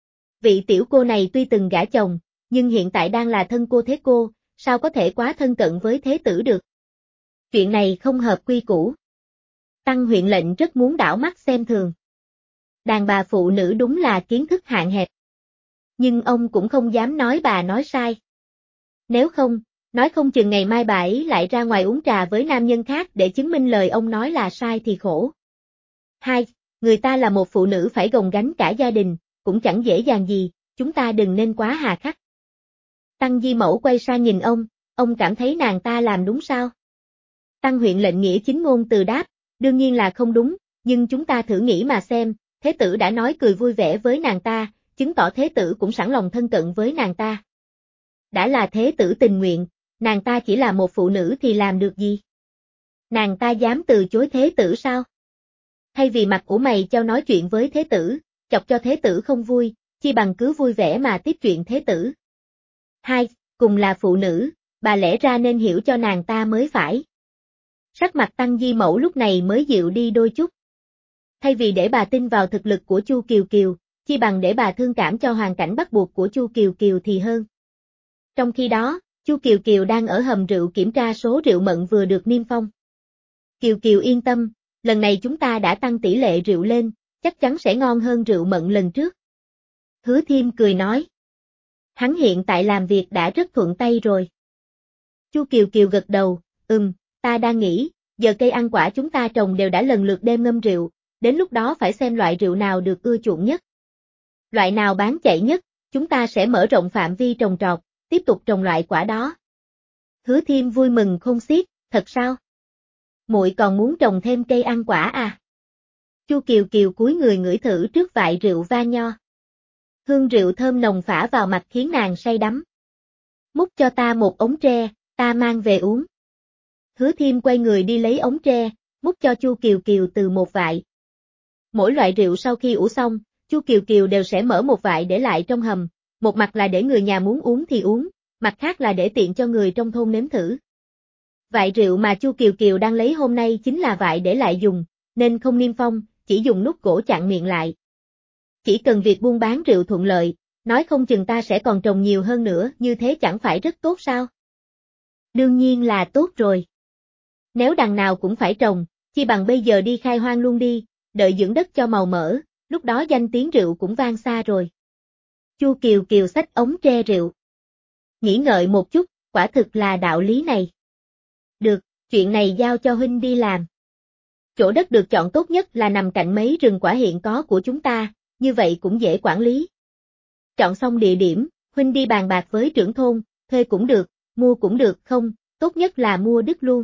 A: Vị tiểu cô này tuy từng gả chồng, nhưng hiện tại đang là thân cô thế cô, sao có thể quá thân cận với Thế Tử được? Chuyện này không hợp quy củ. Tăng huyện lệnh rất muốn đảo mắt xem thường. Đàn bà phụ nữ đúng là kiến thức hạn hẹp. Nhưng ông cũng không dám nói bà nói sai. Nếu không, nói không chừng ngày mai bà ấy lại ra ngoài uống trà với nam nhân khác để chứng minh lời ông nói là sai thì khổ. Hai, người ta là một phụ nữ phải gồng gánh cả gia đình, cũng chẳng dễ dàng gì, chúng ta đừng nên quá hà khắc. Tăng Di Mẫu quay sang nhìn ông, ông cảm thấy nàng ta làm đúng sao? Tăng huyện lệnh nghĩa chính ngôn từ đáp, đương nhiên là không đúng, nhưng chúng ta thử nghĩ mà xem, Thế Tử đã nói cười vui vẻ với nàng ta, chứng tỏ Thế Tử cũng sẵn lòng thân cận với nàng ta. Đã là Thế Tử tình nguyện, nàng ta chỉ là một phụ nữ thì làm được gì? Nàng ta dám từ chối Thế Tử sao? Thay vì mặt ủ mày chau nói chuyện với Thế Tử, chọc cho Thế Tử không vui, chi bằng cứ vui vẻ mà tiếp chuyện Thế Tử. Hai, cùng là phụ nữ, bà lẽ ra nên hiểu cho nàng ta mới phải. Sắc mặt Tăng Di Mẫu lúc này mới dịu đi đôi chút. Thay vì để bà tin vào thực lực của Chu Kiều Kiều, chi bằng để bà thương cảm cho hoàn cảnh bắt buộc của Chu Kiều Kiều thì hơn. Trong khi đó, Chu Kiều Kiều đang ở hầm rượu kiểm tra số rượu mận vừa được niêm phong. Kiều Kiều yên tâm, lần này chúng ta đã tăng tỷ lệ rượu lên, chắc chắn sẽ ngon hơn rượu mận lần trước. Hứa Thiêm cười nói. Hắn hiện tại làm việc đã rất thuận tay rồi. Chu Kiều Kiều gật đầu, ừm, ta đang nghĩ, giờ cây ăn quả chúng ta trồng đều đã lần lượt đem ngâm rượu, đến lúc đó phải xem loại rượu nào được ưa chuộng nhất. Loại nào bán chạy nhất, chúng ta sẽ mở rộng phạm vi trồng trọt, tiếp tục trồng loại quả đó. Hứa Thiêm vui mừng khôn xiết, thật sao? Muội còn muốn trồng thêm cây ăn quả à? Chu Kiều Kiều cúi người ngửi thử trước vại rượu va nho. Hương rượu thơm nồng phả vào mặt khiến nàng say đắm. Múc cho ta một ống tre, ta mang về uống. Hứa Thiêm quay người đi lấy ống tre, múc cho Chu Kiều Kiều từ một vại. Mỗi loại rượu sau khi ủ xong, Chu Kiều Kiều đều sẽ mở một vại để lại trong hầm, một mặt là để người nhà muốn uống thì uống, mặt khác là để tiện cho người trong thôn nếm thử. Vại rượu mà Chu Kiều Kiều đang lấy hôm nay chính là vại để lại dùng, nên không niêm phong, chỉ dùng nút gỗ chặn miệng lại. Chỉ cần việc buôn bán rượu thuận lợi, nói không chừng ta sẽ còn trồng nhiều hơn nữa, như thế chẳng phải rất tốt sao? Đương nhiên là tốt rồi. Nếu đằng nào cũng phải trồng, chi bằng bây giờ đi khai hoang luôn đi, đợi dưỡng đất cho màu mỡ, lúc đó danh tiếng rượu cũng vang xa rồi. Chu Kiều Kiều xách ống tre rượu. Nghĩ ngợi một chút, quả thực là đạo lý này. Được, chuyện này giao cho huynh đi làm. Chỗ đất được chọn tốt nhất là nằm cạnh mấy rừng quả hiện có của chúng ta, như vậy cũng dễ quản lý. Chọn xong địa điểm, huynh đi bàn bạc với trưởng thôn, thuê cũng được, mua cũng được không, tốt nhất là mua đứt luôn.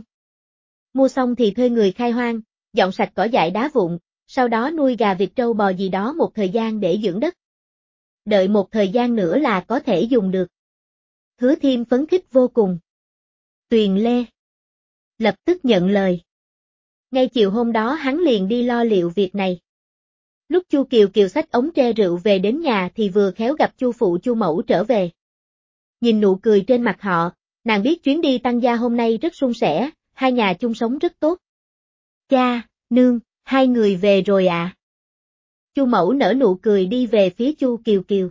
A: Mua xong thì thuê người khai hoang, dọn sạch cỏ dại đá vụn, sau đó nuôi gà vịt trâu bò gì đó một thời gian để dưỡng đất. Đợi một thời gian nữa là có thể dùng được. Hứa Thiêm phấn khích vô cùng. Tuyền Lê lập tức nhận lời. Ngay chiều hôm đó hắn liền đi lo liệu việc này. Lúc Chu Kiều Kiều xách ống tre rượu về đến nhà thì vừa khéo gặp Chu phụ Chu mẫu trở về. Nhìn nụ cười trên mặt họ, nàng biết chuyến đi Tăng gia hôm nay rất suôn sẻ, hai nhà chung sống rất tốt. Cha, nương, hai người về rồi à? Chu mẫu nở nụ cười đi về phía Chu Kiều Kiều.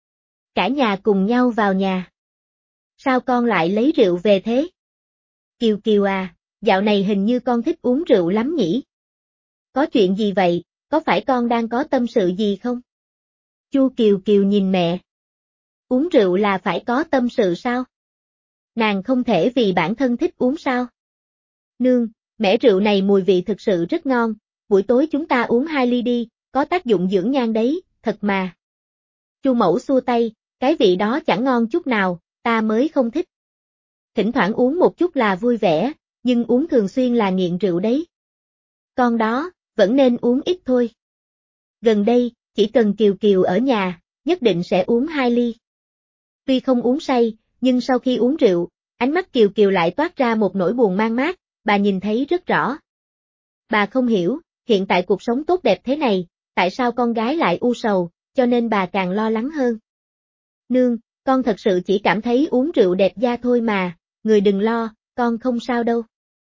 A: Cả nhà cùng nhau vào nhà. Sao con lại lấy rượu về thế? Kiều Kiều à, dạo này hình như con thích uống rượu lắm nhỉ? Có chuyện gì vậy, có phải con đang có tâm sự gì không? Chu Kiều Kiều nhìn mẹ. Uống rượu là phải có tâm sự sao? Nàng không thể vì bản thân thích uống sao? Nương, mẻ rượu này mùi vị thực sự rất ngon, buổi tối chúng ta uống hai ly đi, có tác dụng dưỡng nhan đấy, thật mà. Chu Mẫu xua tay, cái vị đó chẳng ngon chút nào, ta mới không thích. Thỉnh thoảng uống một chút là vui vẻ, nhưng uống thường xuyên là nghiện rượu đấy. Con đó, vẫn nên uống ít thôi. Gần đây, chỉ cần Kiều Kiều ở nhà, nhất định sẽ uống hai ly. Tuy không uống say, nhưng sau khi uống rượu, ánh mắt Kiều Kiều lại toát ra một nỗi buồn man mác, bà nhìn thấy rất rõ. Bà không hiểu, hiện tại cuộc sống tốt đẹp thế này, tại sao con gái lại u sầu, cho nên bà càng lo lắng hơn. Nương, con thật sự chỉ cảm thấy uống rượu đẹp da thôi mà, người đừng lo, con không sao đâu.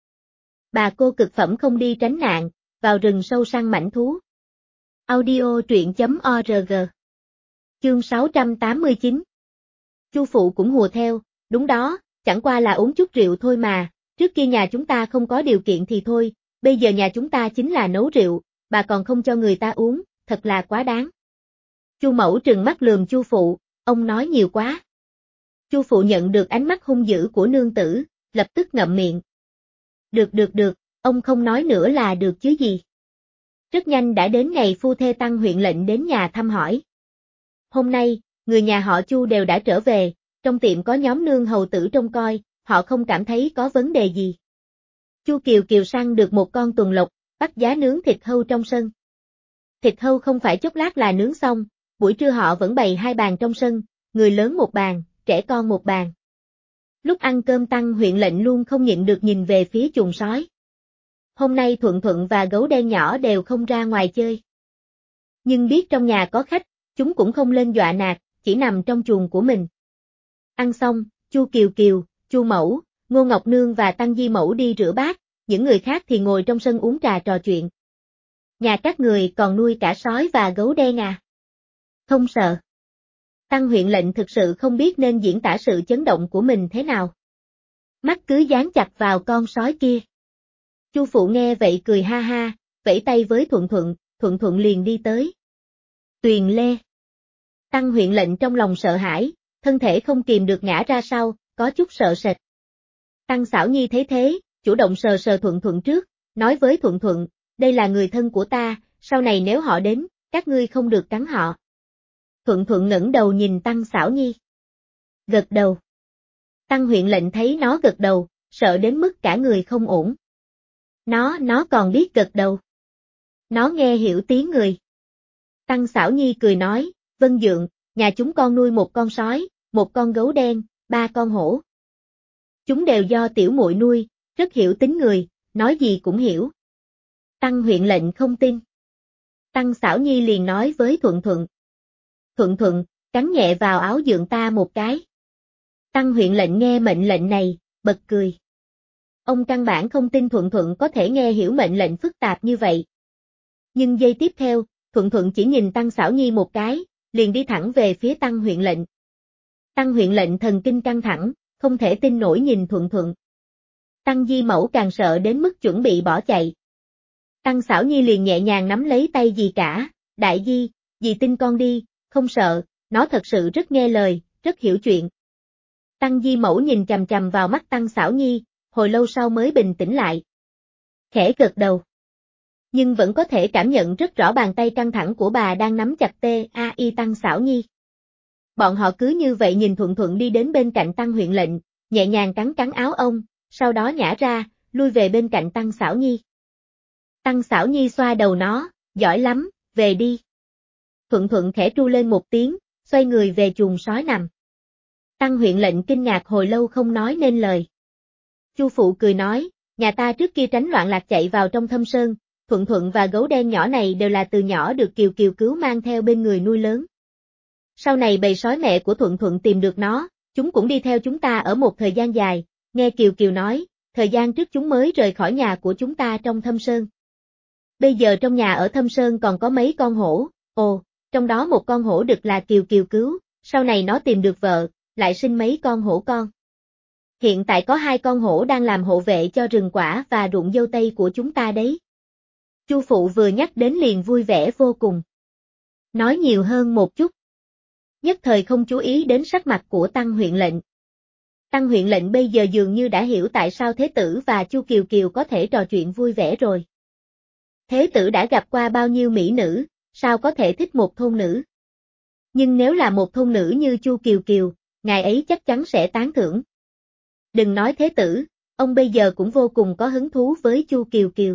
A: Bà cô cực phẩm không đi tránh nạn, vào rừng sâu săn mãnh thú. Audio truyện chấm org. Chương sáu trăm tám mươi chín. Chu phụ cũng hùa theo, đúng đó, chẳng qua là uống chút rượu thôi mà, trước kia nhà chúng ta không có điều kiện thì thôi, bây giờ nhà chúng ta chính là nấu rượu, bà còn không cho người ta uống, thật là quá đáng. Chu Mẫu trừng mắt lườm Chu phụ, ông nói nhiều quá. Chu phụ nhận được ánh mắt hung dữ của nương tử, lập tức ngậm miệng. Được được được, ông không nói nữa là được chứ gì. Rất nhanh đã đến ngày phu thê Tăng huyện lệnh đến nhà thăm hỏi. Hôm nay, người nhà họ Chu đều đã trở về, trong tiệm có nhóm nương hầu tử trông coi, họ không cảm thấy có vấn đề gì. Chu Kiều Kiều săn được một con tuần lộc, bắt giá nướng thịt hâu trong sân. Thịt hâu không phải chốc lát là nướng xong, buổi trưa họ vẫn bày hai bàn trong sân, người lớn một bàn, trẻ con một bàn. Lúc ăn cơm Tăng huyện lệnh luôn không nhịn được nhìn về phía chuồng sói. Hôm nay Thuận Thuận và gấu đen nhỏ đều không ra ngoài chơi. Nhưng biết trong nhà có khách, chúng cũng không lên dọa nạt, chỉ nằm trong chuồng của mình. Ăn xong, Chu Kiều Kiều, Chu Mẫu, Ngô Ngọc Nương và Tăng Di Mẫu đi rửa bát, những người khác thì ngồi trong sân uống trà trò chuyện. Nhà các người còn nuôi cả sói và gấu đen à? Không sợ. Tăng huyện lệnh thực sự không biết nên diễn tả sự chấn động của mình thế nào. Mắt cứ dán chặt vào con sói kia. Chu phụ nghe vậy cười ha ha, vẫy tay với Thuận Thuận, Thuận Thuận liền đi tới. Tuyền Lê. Tăng huyện lệnh trong lòng sợ hãi, thân thể không kìm được ngã ra sau, có chút sợ sệt. Tăng Xảo Nhi thấy thế, chủ động sờ sờ Thuận Thuận trước, nói với Thuận Thuận, đây là người thân của ta, sau này nếu họ đến, các ngươi không được cắn họ. Thuận Thuận ngẩng đầu nhìn Tăng Xảo Nhi. Gật đầu. Tăng huyện lệnh thấy nó gật đầu, sợ đến mức cả người không ổn. Nó, nó còn biết gật đầu. Nó nghe hiểu tiếng người. Tăng Xảo Nhi cười nói, Vân Dượng, nhà chúng con nuôi một con sói, một con gấu đen, ba con hổ. Chúng đều do tiểu muội nuôi, rất hiểu tính người, nói gì cũng hiểu. Tăng huyện lệnh không tin. Tăng Xảo Nhi liền nói với Thuận Thuận. Thuận Thuận, cắn nhẹ vào áo Dượng ta một cái. Tăng huyện lệnh nghe mệnh lệnh này, bật cười. Ông căn bản không tin Thuận Thuận có thể nghe hiểu mệnh lệnh phức tạp như vậy. Nhưng giây tiếp theo, Thuận Thuận chỉ nhìn Tăng Xảo Nhi một cái, liền đi thẳng về phía Tăng huyện lệnh. Tăng huyện lệnh thần kinh căng thẳng, không thể tin nổi nhìn Thuận Thuận. Tăng Di Mẫu càng sợ đến mức chuẩn bị bỏ chạy. Tăng Xảo Nhi liền nhẹ nhàng nắm lấy tay dì cả, Đại Di, dì tin con đi, không sợ, nó thật sự rất nghe lời, rất hiểu chuyện. Tăng Di Mẫu nhìn chằm chằm vào mắt Tăng Xảo Nhi, hồi lâu sau mới bình tĩnh lại. Khẽ gật đầu. Nhưng vẫn có thể cảm nhận rất rõ bàn tay căng thẳng của bà đang nắm chặt tê a i Tăng Xảo Nhi. Bọn họ cứ như vậy nhìn Thuận Thuận đi đến bên cạnh Tăng huyện lệnh, nhẹ nhàng cắn cắn áo ông, sau đó nhả ra, lui về bên cạnh Tăng Xảo Nhi. Tăng Xảo Nhi xoa đầu nó, giỏi lắm, về đi. Thuận Thuận khẽ tru lên một tiếng, xoay người về chuồng sói nằm. Tăng huyện lệnh kinh ngạc hồi lâu không nói nên lời. Chu phụ cười nói, nhà ta trước kia tránh loạn lạc chạy vào trong thâm sơn, Thuận Thuận và gấu đen nhỏ này đều là từ nhỏ được Kiều Kiều cứu mang theo bên người nuôi lớn. Sau này bầy sói mẹ của Thuận Thuận tìm được nó, chúng cũng đi theo chúng ta ở một thời gian dài, nghe Kiều Kiều nói, thời gian trước chúng mới rời khỏi nhà của chúng ta trong thâm sơn. Bây giờ trong nhà ở thâm sơn còn có mấy con hổ, ồ, trong đó một con hổ đực là Kiều Kiều cứu, sau này nó tìm được vợ, lại sinh mấy con hổ con. Hiện tại có hai con hổ đang làm hộ vệ cho rừng quả và ruộng dâu tây của chúng ta đấy. Chu phụ vừa nhắc đến liền vui vẻ vô cùng. Nói nhiều hơn một chút. Nhất thời không chú ý đến sắc mặt của Tăng huyện lệnh. Tăng huyện lệnh bây giờ dường như đã hiểu tại sao Thế tử và Chu Kiều Kiều có thể trò chuyện vui vẻ rồi. Thế tử đã gặp qua bao nhiêu mỹ nữ, sao có thể thích một thôn nữ? Nhưng nếu là một thôn nữ như Chu Kiều Kiều, ngài ấy chắc chắn sẽ tán thưởng. Đừng nói Thế tử, ông bây giờ cũng vô cùng có hứng thú với Chu Kiều Kiều.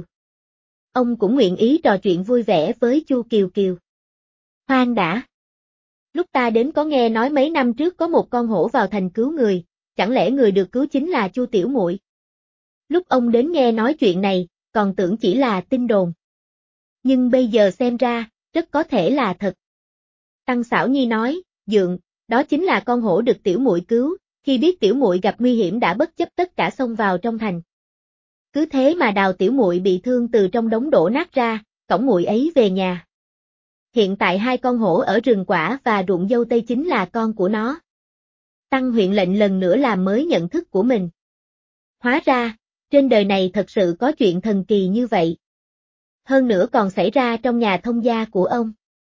A: Ông cũng nguyện ý trò chuyện vui vẻ với Chu Kiều Kiều. Khoan đã. Lúc ta đến có nghe nói mấy năm trước có một con hổ vào thành cứu người, chẳng lẽ người được cứu chính là Chu tiểu muội? Lúc ông đến nghe nói chuyện này, còn tưởng chỉ là tin đồn. Nhưng bây giờ xem ra, rất có thể là thật. Tăng Xảo Nhi nói, dượng, đó chính là con hổ được tiểu muội cứu, khi biết tiểu muội gặp nguy hiểm đã bất chấp tất cả xông vào trong thành. Cứ thế mà đào tiểu muội bị thương từ trong đống đổ nát ra, cõng muội ấy về nhà. Hiện tại hai con hổ ở rừng quả và ruộng dâu tây chính là con của nó. Tăng huyện lệnh lần nữa làm mới nhận thức của mình. Hóa ra, trên đời này thật sự có chuyện thần kỳ như vậy. Hơn nữa còn xảy ra trong nhà thông gia của ông.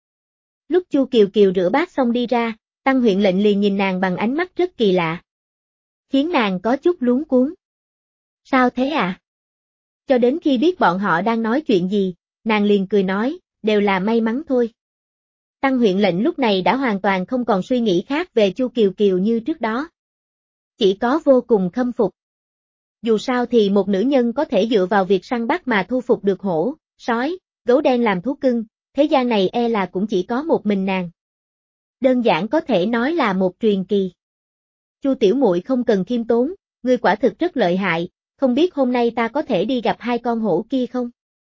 A: Lúc Chu Kiều Kiều rửa bát xong đi ra, Tăng huyện lệnh liền nhìn nàng bằng ánh mắt rất kỳ lạ. Khiến nàng có chút luống cuống. Sao thế à? Cho đến khi biết bọn họ đang nói chuyện gì, nàng liền cười nói, đều là may mắn thôi. Tăng huyện lệnh lúc này đã hoàn toàn không còn suy nghĩ khác về Chu Kiều Kiều như trước đó. Chỉ có vô cùng khâm phục. Dù sao thì một nữ nhân có thể dựa vào việc săn bắt mà thu phục được hổ, sói, gấu đen làm thú cưng, thế gian này e là cũng chỉ có một mình nàng. Đơn giản có thể nói là một truyền kỳ. Chu tiểu muội không cần khiêm tốn, ngươi quả thực rất lợi hại, không biết hôm nay ta có thể đi gặp hai con hổ kia không?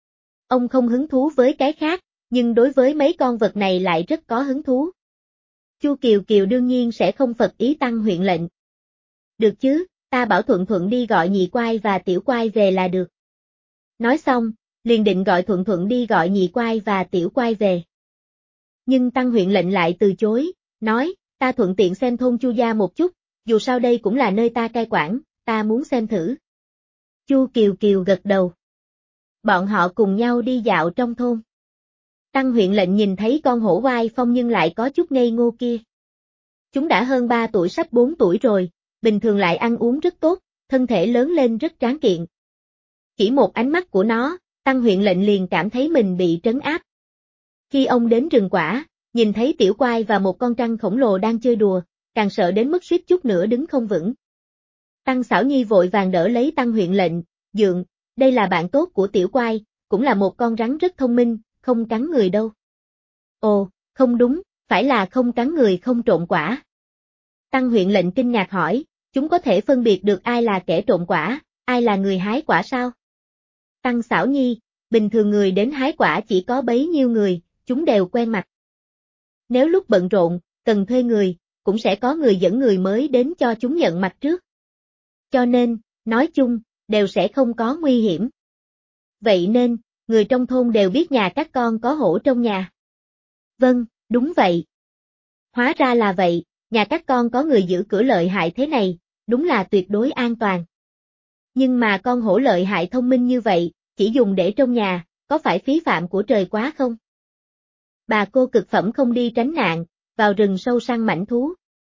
A: Ông không hứng thú với cái khác, nhưng đối với mấy con vật này lại rất có hứng thú. Chu Kiều Kiều đương nhiên sẽ không phật ý Tăng huyện lệnh. Được chứ, ta bảo Thuận Thuận đi gọi nhị quai và tiểu quai về là được. Nói xong, liền định gọi Thuận Thuận đi gọi nhị quai và tiểu quai về. Nhưng Tăng huyện lệnh lại từ chối, nói, ta thuận tiện xem thôn Chu gia một chút, dù sao đây cũng là nơi ta cai quản, ta muốn xem thử. Chu Kiều Kiều gật đầu. Bọn họ cùng nhau đi dạo trong thôn. Tăng huyện lệnh nhìn thấy con hổ oai phong nhưng lại có chút ngây ngô kia. Chúng đã hơn ba tuổi sắp bốn tuổi rồi, bình thường lại ăn uống rất tốt, thân thể lớn lên rất tráng kiện. Chỉ một ánh mắt của nó, Tăng huyện lệnh liền cảm thấy mình bị trấn áp. Khi ông đến rừng quả, nhìn thấy tiểu quai và một con trăng khổng lồ đang chơi đùa, càng sợ đến mức suýt chút nữa đứng không vững. Tăng Xảo Nhi vội vàng đỡ lấy Tăng huyện lệnh, dượng, đây là bạn tốt của tiểu quai, cũng là một con rắn rất thông minh, không cắn người đâu. Ồ, không đúng, phải là không cắn người không trộm quả. Tăng huyện lệnh kinh ngạc hỏi, chúng có thể phân biệt được ai là kẻ trộm quả, ai là người hái quả sao? Tăng Xảo Nhi, bình thường người đến hái quả chỉ có bấy nhiêu người, chúng đều quen mặt. Nếu lúc bận rộn, cần thuê người, cũng sẽ có người dẫn người mới đến cho chúng nhận mặt trước. Cho nên, nói chung, đều sẽ không có nguy hiểm. Vậy nên, người trong thôn đều biết nhà các con có hổ trong nhà. Vâng, đúng vậy. Hóa ra là vậy, nhà các con có người giữ cửa lợi hại thế này, đúng là tuyệt đối an toàn. Nhưng mà con hổ lợi hại thông minh như vậy, chỉ dùng để trong nhà, có phải phí phạm của trời quá không? Bà cô cực phẩm không đi tránh nạn, vào rừng sâu săn mãnh thú.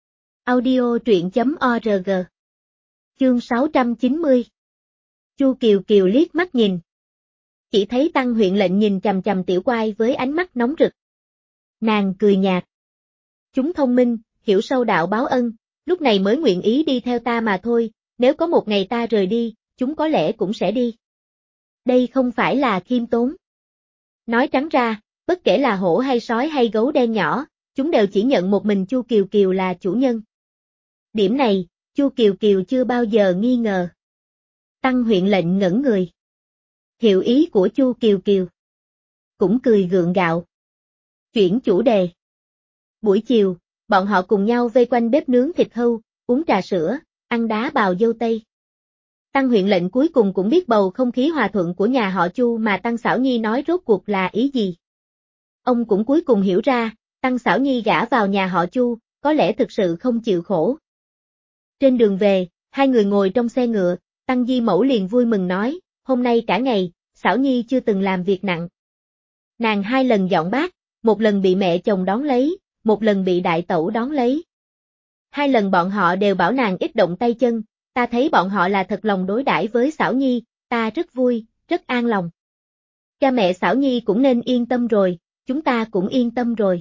A: Audio truyện chấm org. Chương sáu trăm chín mươi. Chu Kiều Kiều liếc mắt nhìn. Chỉ thấy Tăng huyện lệnh nhìn chằm chằm tiểu quai với ánh mắt nóng rực. Nàng cười nhạt. Chúng thông minh, hiểu sâu đạo báo ân, lúc này mới nguyện ý đi theo ta mà thôi, nếu có một ngày ta rời đi, chúng có lẽ cũng sẽ đi. Đây không phải là khiêm tốn. Nói trắng ra, bất kể là hổ hay sói hay gấu đen nhỏ, chúng đều chỉ nhận một mình Chu Kiều Kiều là chủ nhân. Điểm này, Chu Kiều Kiều chưa bao giờ nghi ngờ. Tăng huyện lệnh ngẩn người. Hiểu ý của Chu Kiều Kiều. Cũng cười gượng gạo. Chuyển chủ đề. Buổi chiều, bọn họ cùng nhau vây quanh bếp nướng thịt hươu, uống trà sữa, ăn đá bào dâu tây. Tăng huyện lệnh cuối cùng cũng biết bầu không khí hòa thuận của nhà họ Chu mà Tăng Xảo Nhi nói rốt cuộc là ý gì. Ông cũng cuối cùng hiểu ra, Tăng Xảo Nhi gả vào nhà họ Chu, có lẽ thực sự không chịu khổ. Trên đường về, Hai người ngồi trong xe ngựa, Tăng Di Mẫu liền vui mừng nói, hôm nay cả ngày, Xảo Nhi chưa từng làm việc nặng. Nàng hai lần dọn bát, một lần bị mẹ chồng đón lấy, một lần bị đại tẩu đón lấy. Hai lần bọn họ đều bảo nàng ít động tay chân, ta thấy bọn họ là thật lòng đối đãi với Xảo Nhi, ta rất vui, rất an lòng. Cha mẹ Xảo Nhi cũng nên yên tâm rồi, chúng ta cũng yên tâm rồi.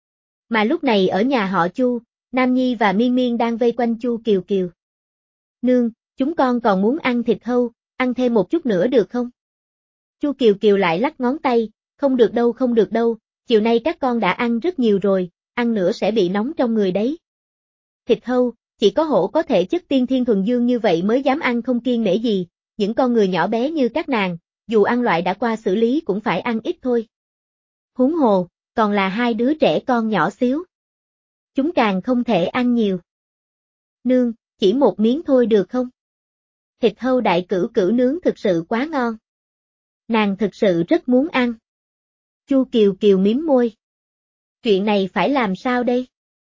A: Mà lúc này ở nhà họ Chu, Nam Nhi và Miên Miên đang vây quanh Chu Kiều Kiều. Nương, chúng con còn muốn ăn thịt hâu, ăn thêm một chút nữa được không? Chu Kiều Kiều lại lắc ngón tay, không được đâu không được đâu, chiều nay các con đã ăn rất nhiều rồi, ăn nữa sẽ bị nóng trong người đấy. Thịt hâu, chỉ có hổ có thể chất tiên thiên thuần dương như vậy mới dám ăn không kiêng nể gì, những con người nhỏ bé như các nàng, dù ăn loại đã qua xử lý cũng phải ăn ít thôi. Huống hồ, còn là hai đứa trẻ con nhỏ xíu. Chúng càng không thể ăn nhiều. Nương, chỉ một miếng thôi được không? Thịt hâu đại cửu cửu nướng thực sự quá ngon. Nàng thực sự rất muốn ăn. Chu Kiều Kiều miếm môi. Chuyện này phải làm sao đây?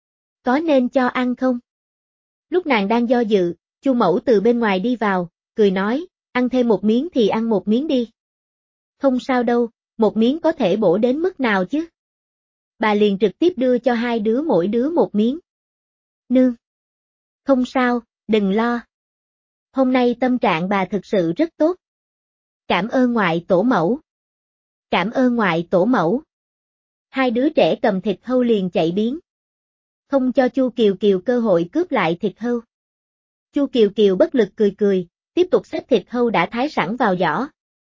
A: Có nên cho ăn không? Lúc nàng đang do dự, Chu Mẫu từ bên ngoài đi vào, cười nói, ăn thêm một miếng thì ăn một miếng đi. Không sao đâu, một miếng có thể bổ đến mức nào chứ? Bà liền trực tiếp đưa cho hai đứa mỗi đứa một miếng. Nương. Không sao, đừng lo. Hôm nay tâm trạng bà thực sự rất tốt. Cảm ơn ngoại tổ mẫu. Cảm ơn ngoại tổ mẫu. Hai đứa trẻ cầm thịt hâu liền chạy biến. Không cho Chu Kiều Kiều cơ hội cướp lại thịt hâu. Chu Kiều Kiều bất lực cười cười, tiếp tục xếp thịt hâu đã thái sẵn vào giỏ.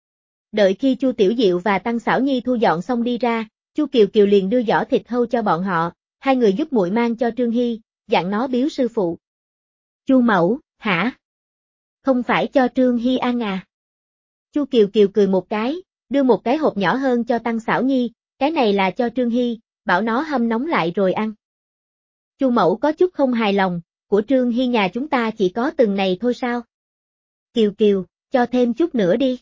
A: Đợi khi Chu Tiểu Diệu và Tăng Xảo Nhi thu dọn xong đi ra, Chu Kiều Kiều liền đưa giỏ thịt hâu cho bọn họ, hai người giúp muội mang cho Trương Hy, dặn nó biếu sư phụ. Chu Mẫu, hả? Không phải cho Trương Hy ăn à? Chu Kiều Kiều cười một cái, đưa một cái hộp nhỏ hơn cho Tăng Xảo Nhi, cái này là cho Trương Hy, bảo nó hâm nóng lại rồi ăn. Chu Mẫu có chút không hài lòng, của Trương Hy nhà chúng ta chỉ có từng này thôi sao? Kiều Kiều, cho thêm chút nữa đi.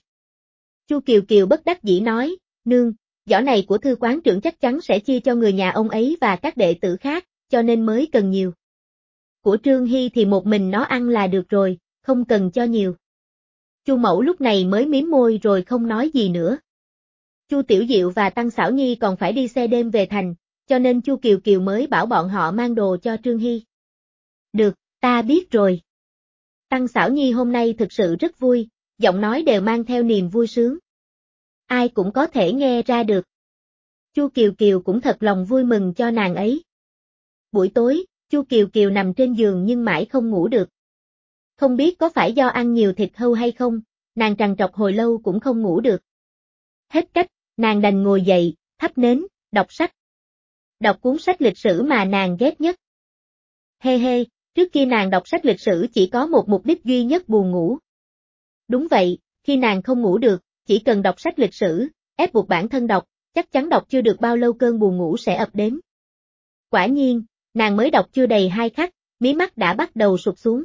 A: Chu Kiều Kiều bất đắc dĩ nói, nương, giỏ này của thư quán trưởng chắc chắn sẽ chia cho người nhà ông ấy và các đệ tử khác, cho nên mới cần nhiều. Của Trương Hy thì một mình nó ăn là được rồi, không cần cho nhiều. Chu Mẫu lúc này mới mím môi rồi không nói gì nữa. Chu Tiểu Diệu và Tăng Xảo Nhi còn phải đi xe đêm về thành, cho nên Chu Kiều Kiều mới bảo bọn họ mang đồ cho Trương Hy. Được, ta biết rồi. Tăng Xảo Nhi hôm nay thực sự rất vui, giọng nói đều mang theo niềm vui sướng. Ai cũng có thể nghe ra được. Chu Kiều Kiều cũng thật lòng vui mừng cho nàng ấy. Buổi tối, Chu Kiều Kiều nằm trên giường nhưng mãi không ngủ được. Không biết có phải do ăn nhiều thịt hâu hay không, nàng trằn trọc hồi lâu cũng không ngủ được. Hết cách, nàng đành ngồi dậy, thắp nến, đọc sách. Đọc cuốn sách lịch sử mà nàng ghét nhất. Hê hê, trước kia nàng đọc sách lịch sử chỉ có một mục đích duy nhất buồn ngủ. Đúng vậy, khi nàng không ngủ được, chỉ cần đọc sách lịch sử, ép buộc bản thân đọc, chắc chắn đọc chưa được bao lâu cơn buồn ngủ sẽ ập đến. Quả nhiên, nàng mới đọc chưa đầy hai khắc, mí mắt đã bắt đầu sụp xuống.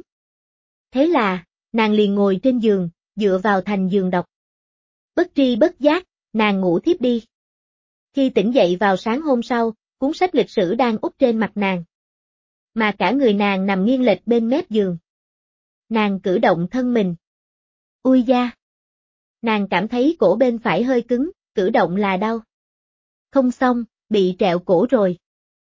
A: Thế là, nàng liền ngồi trên giường, dựa vào thành giường đọc. Bất tri bất giác, nàng ngủ thiếp đi. Khi tỉnh dậy vào sáng hôm sau, cuốn sách lịch sử đang úp trên mặt nàng. Mà cả người nàng nằm nghiêng lệch bên mép giường. Nàng cử động thân mình. Ui da! Nàng cảm thấy cổ bên phải hơi cứng, cử động là đau. Không xong, bị trẹo cổ rồi.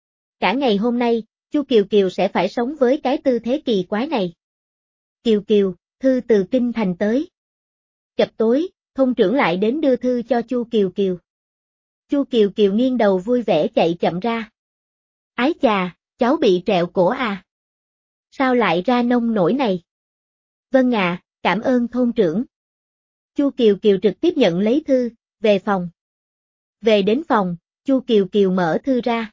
A: Cả ngày hôm nay, Chu Kiều Kiều sẽ phải sống với cái tư thế kỳ quái này. Kiều Kiều, thư từ kinh thành tới. Chập tối, thôn trưởng lại đến đưa thư cho Chu Kiều Kiều. Chu Kiều Kiều nghiêng đầu vui vẻ chạy chậm ra. Ái chà, cháu bị trẹo cổ à? Sao lại ra nông nổi này? Vâng ạ, cảm ơn thôn trưởng. Chu Kiều Kiều trực tiếp nhận lấy thư, về phòng. Về đến phòng, Chu Kiều Kiều mở thư ra.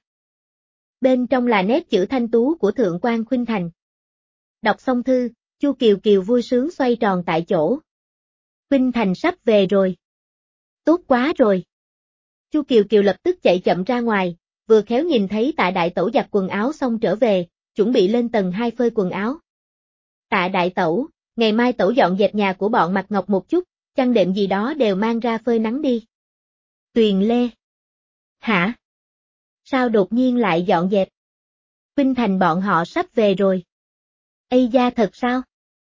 A: Bên trong là nét chữ thanh tú của Thượng quan Khuynh Thành. Đọc xong thư, Chu Kiều Kiều vui sướng xoay tròn tại chỗ. Khuynh Thành sắp về rồi. Tốt quá rồi. Chu Kiều Kiều lập tức chạy chậm ra ngoài, vừa khéo nhìn thấy Tạ đại tẩu giặt quần áo xong trở về, chuẩn bị lên tầng hai phơi quần áo. Tạ đại tẩu, ngày mai tẩu dọn dẹp nhà của bọn Mạc Ngọc một chút, chăn đệm gì đó đều mang ra phơi nắng đi. Tuyền Lê. Hả? Sao đột nhiên lại dọn dẹp? Khuynh Thành bọn họ sắp về rồi. Ây da thật sao?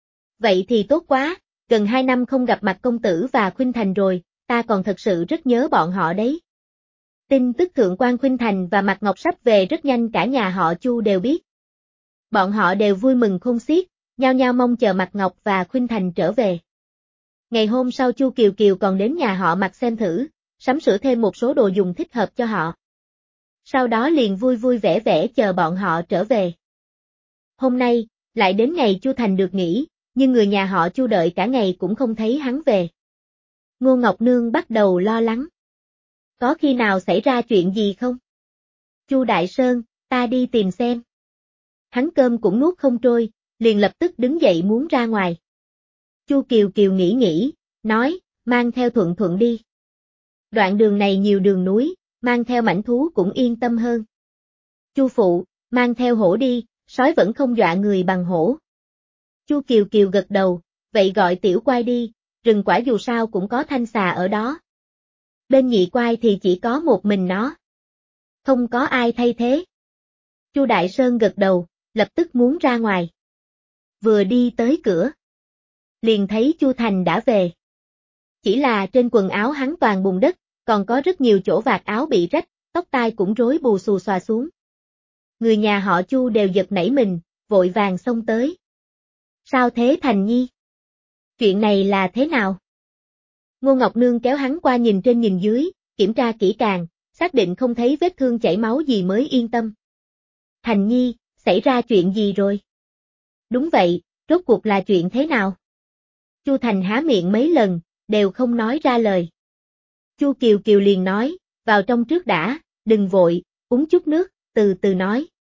A: Vậy thì tốt quá, gần hai năm không gặp mặt công tử và Khuynh Thành rồi, ta còn thật sự rất nhớ bọn họ đấy. Tin tức Thượng quan Khuynh Thành và Mạc Ngọc sắp về rất nhanh cả nhà họ Chu đều biết. Bọn họ đều vui mừng khôn xiết, nhao nhao mong chờ Mạc Ngọc và Khuynh Thành trở về. Ngày hôm sau Chu Kiều Kiều còn đến nhà họ Mạc xem thử, sắm sửa thêm một số đồ dùng thích hợp cho họ. Sau đó liền vui vui vẻ vẻ chờ bọn họ trở về. Hôm nay, lại đến ngày Chu Thành được nghỉ, nhưng người nhà họ Chu đợi cả ngày cũng không thấy hắn về. Ngô Ngọc Nương bắt đầu lo lắng. Có khi nào xảy ra chuyện gì không? Chu Đại Sơn, ta đi tìm xem. Hắn cơm cũng nuốt không trôi, liền lập tức đứng dậy muốn ra ngoài. Chu Kiều Kiều nghĩ nghĩ, nói, mang theo Thuận Thuận đi. Đoạn đường này nhiều đường núi, mang theo mãnh thú cũng yên tâm hơn. Chu phụ, mang theo hổ đi, sói vẫn không dọa người bằng hổ. Chu Kiều Kiều gật đầu, vậy gọi tiểu quai đi, rừng quả dù sao cũng có thanh xà ở đó. Bên nhị quai thì chỉ có một mình nó. Không có ai thay thế. Chu Đại Sơn gật đầu, lập tức muốn ra ngoài. Vừa đi tới cửa, liền thấy Chu Thành đã về. Chỉ là trên quần áo hắn toàn bùn đất, còn có rất nhiều chỗ vạt áo bị rách, tóc tai cũng rối bù xù xòa xuống. Người nhà họ Chu đều giật nảy mình, vội vàng xông tới. Sao thế Thành Nhi? Chuyện này là thế nào? Ngô Ngọc Nương kéo hắn qua nhìn trên nhìn dưới, kiểm tra kỹ càng, xác định không thấy vết thương chảy máu gì mới yên tâm. Thành Nhi, xảy ra chuyện gì rồi? Đúng vậy, rốt cuộc là chuyện thế nào? Chu Thành há miệng mấy lần, đều không nói ra lời. Chu Kiều Kiều liền nói, vào trong trước đã, đừng vội, uống chút nước, từ từ nói.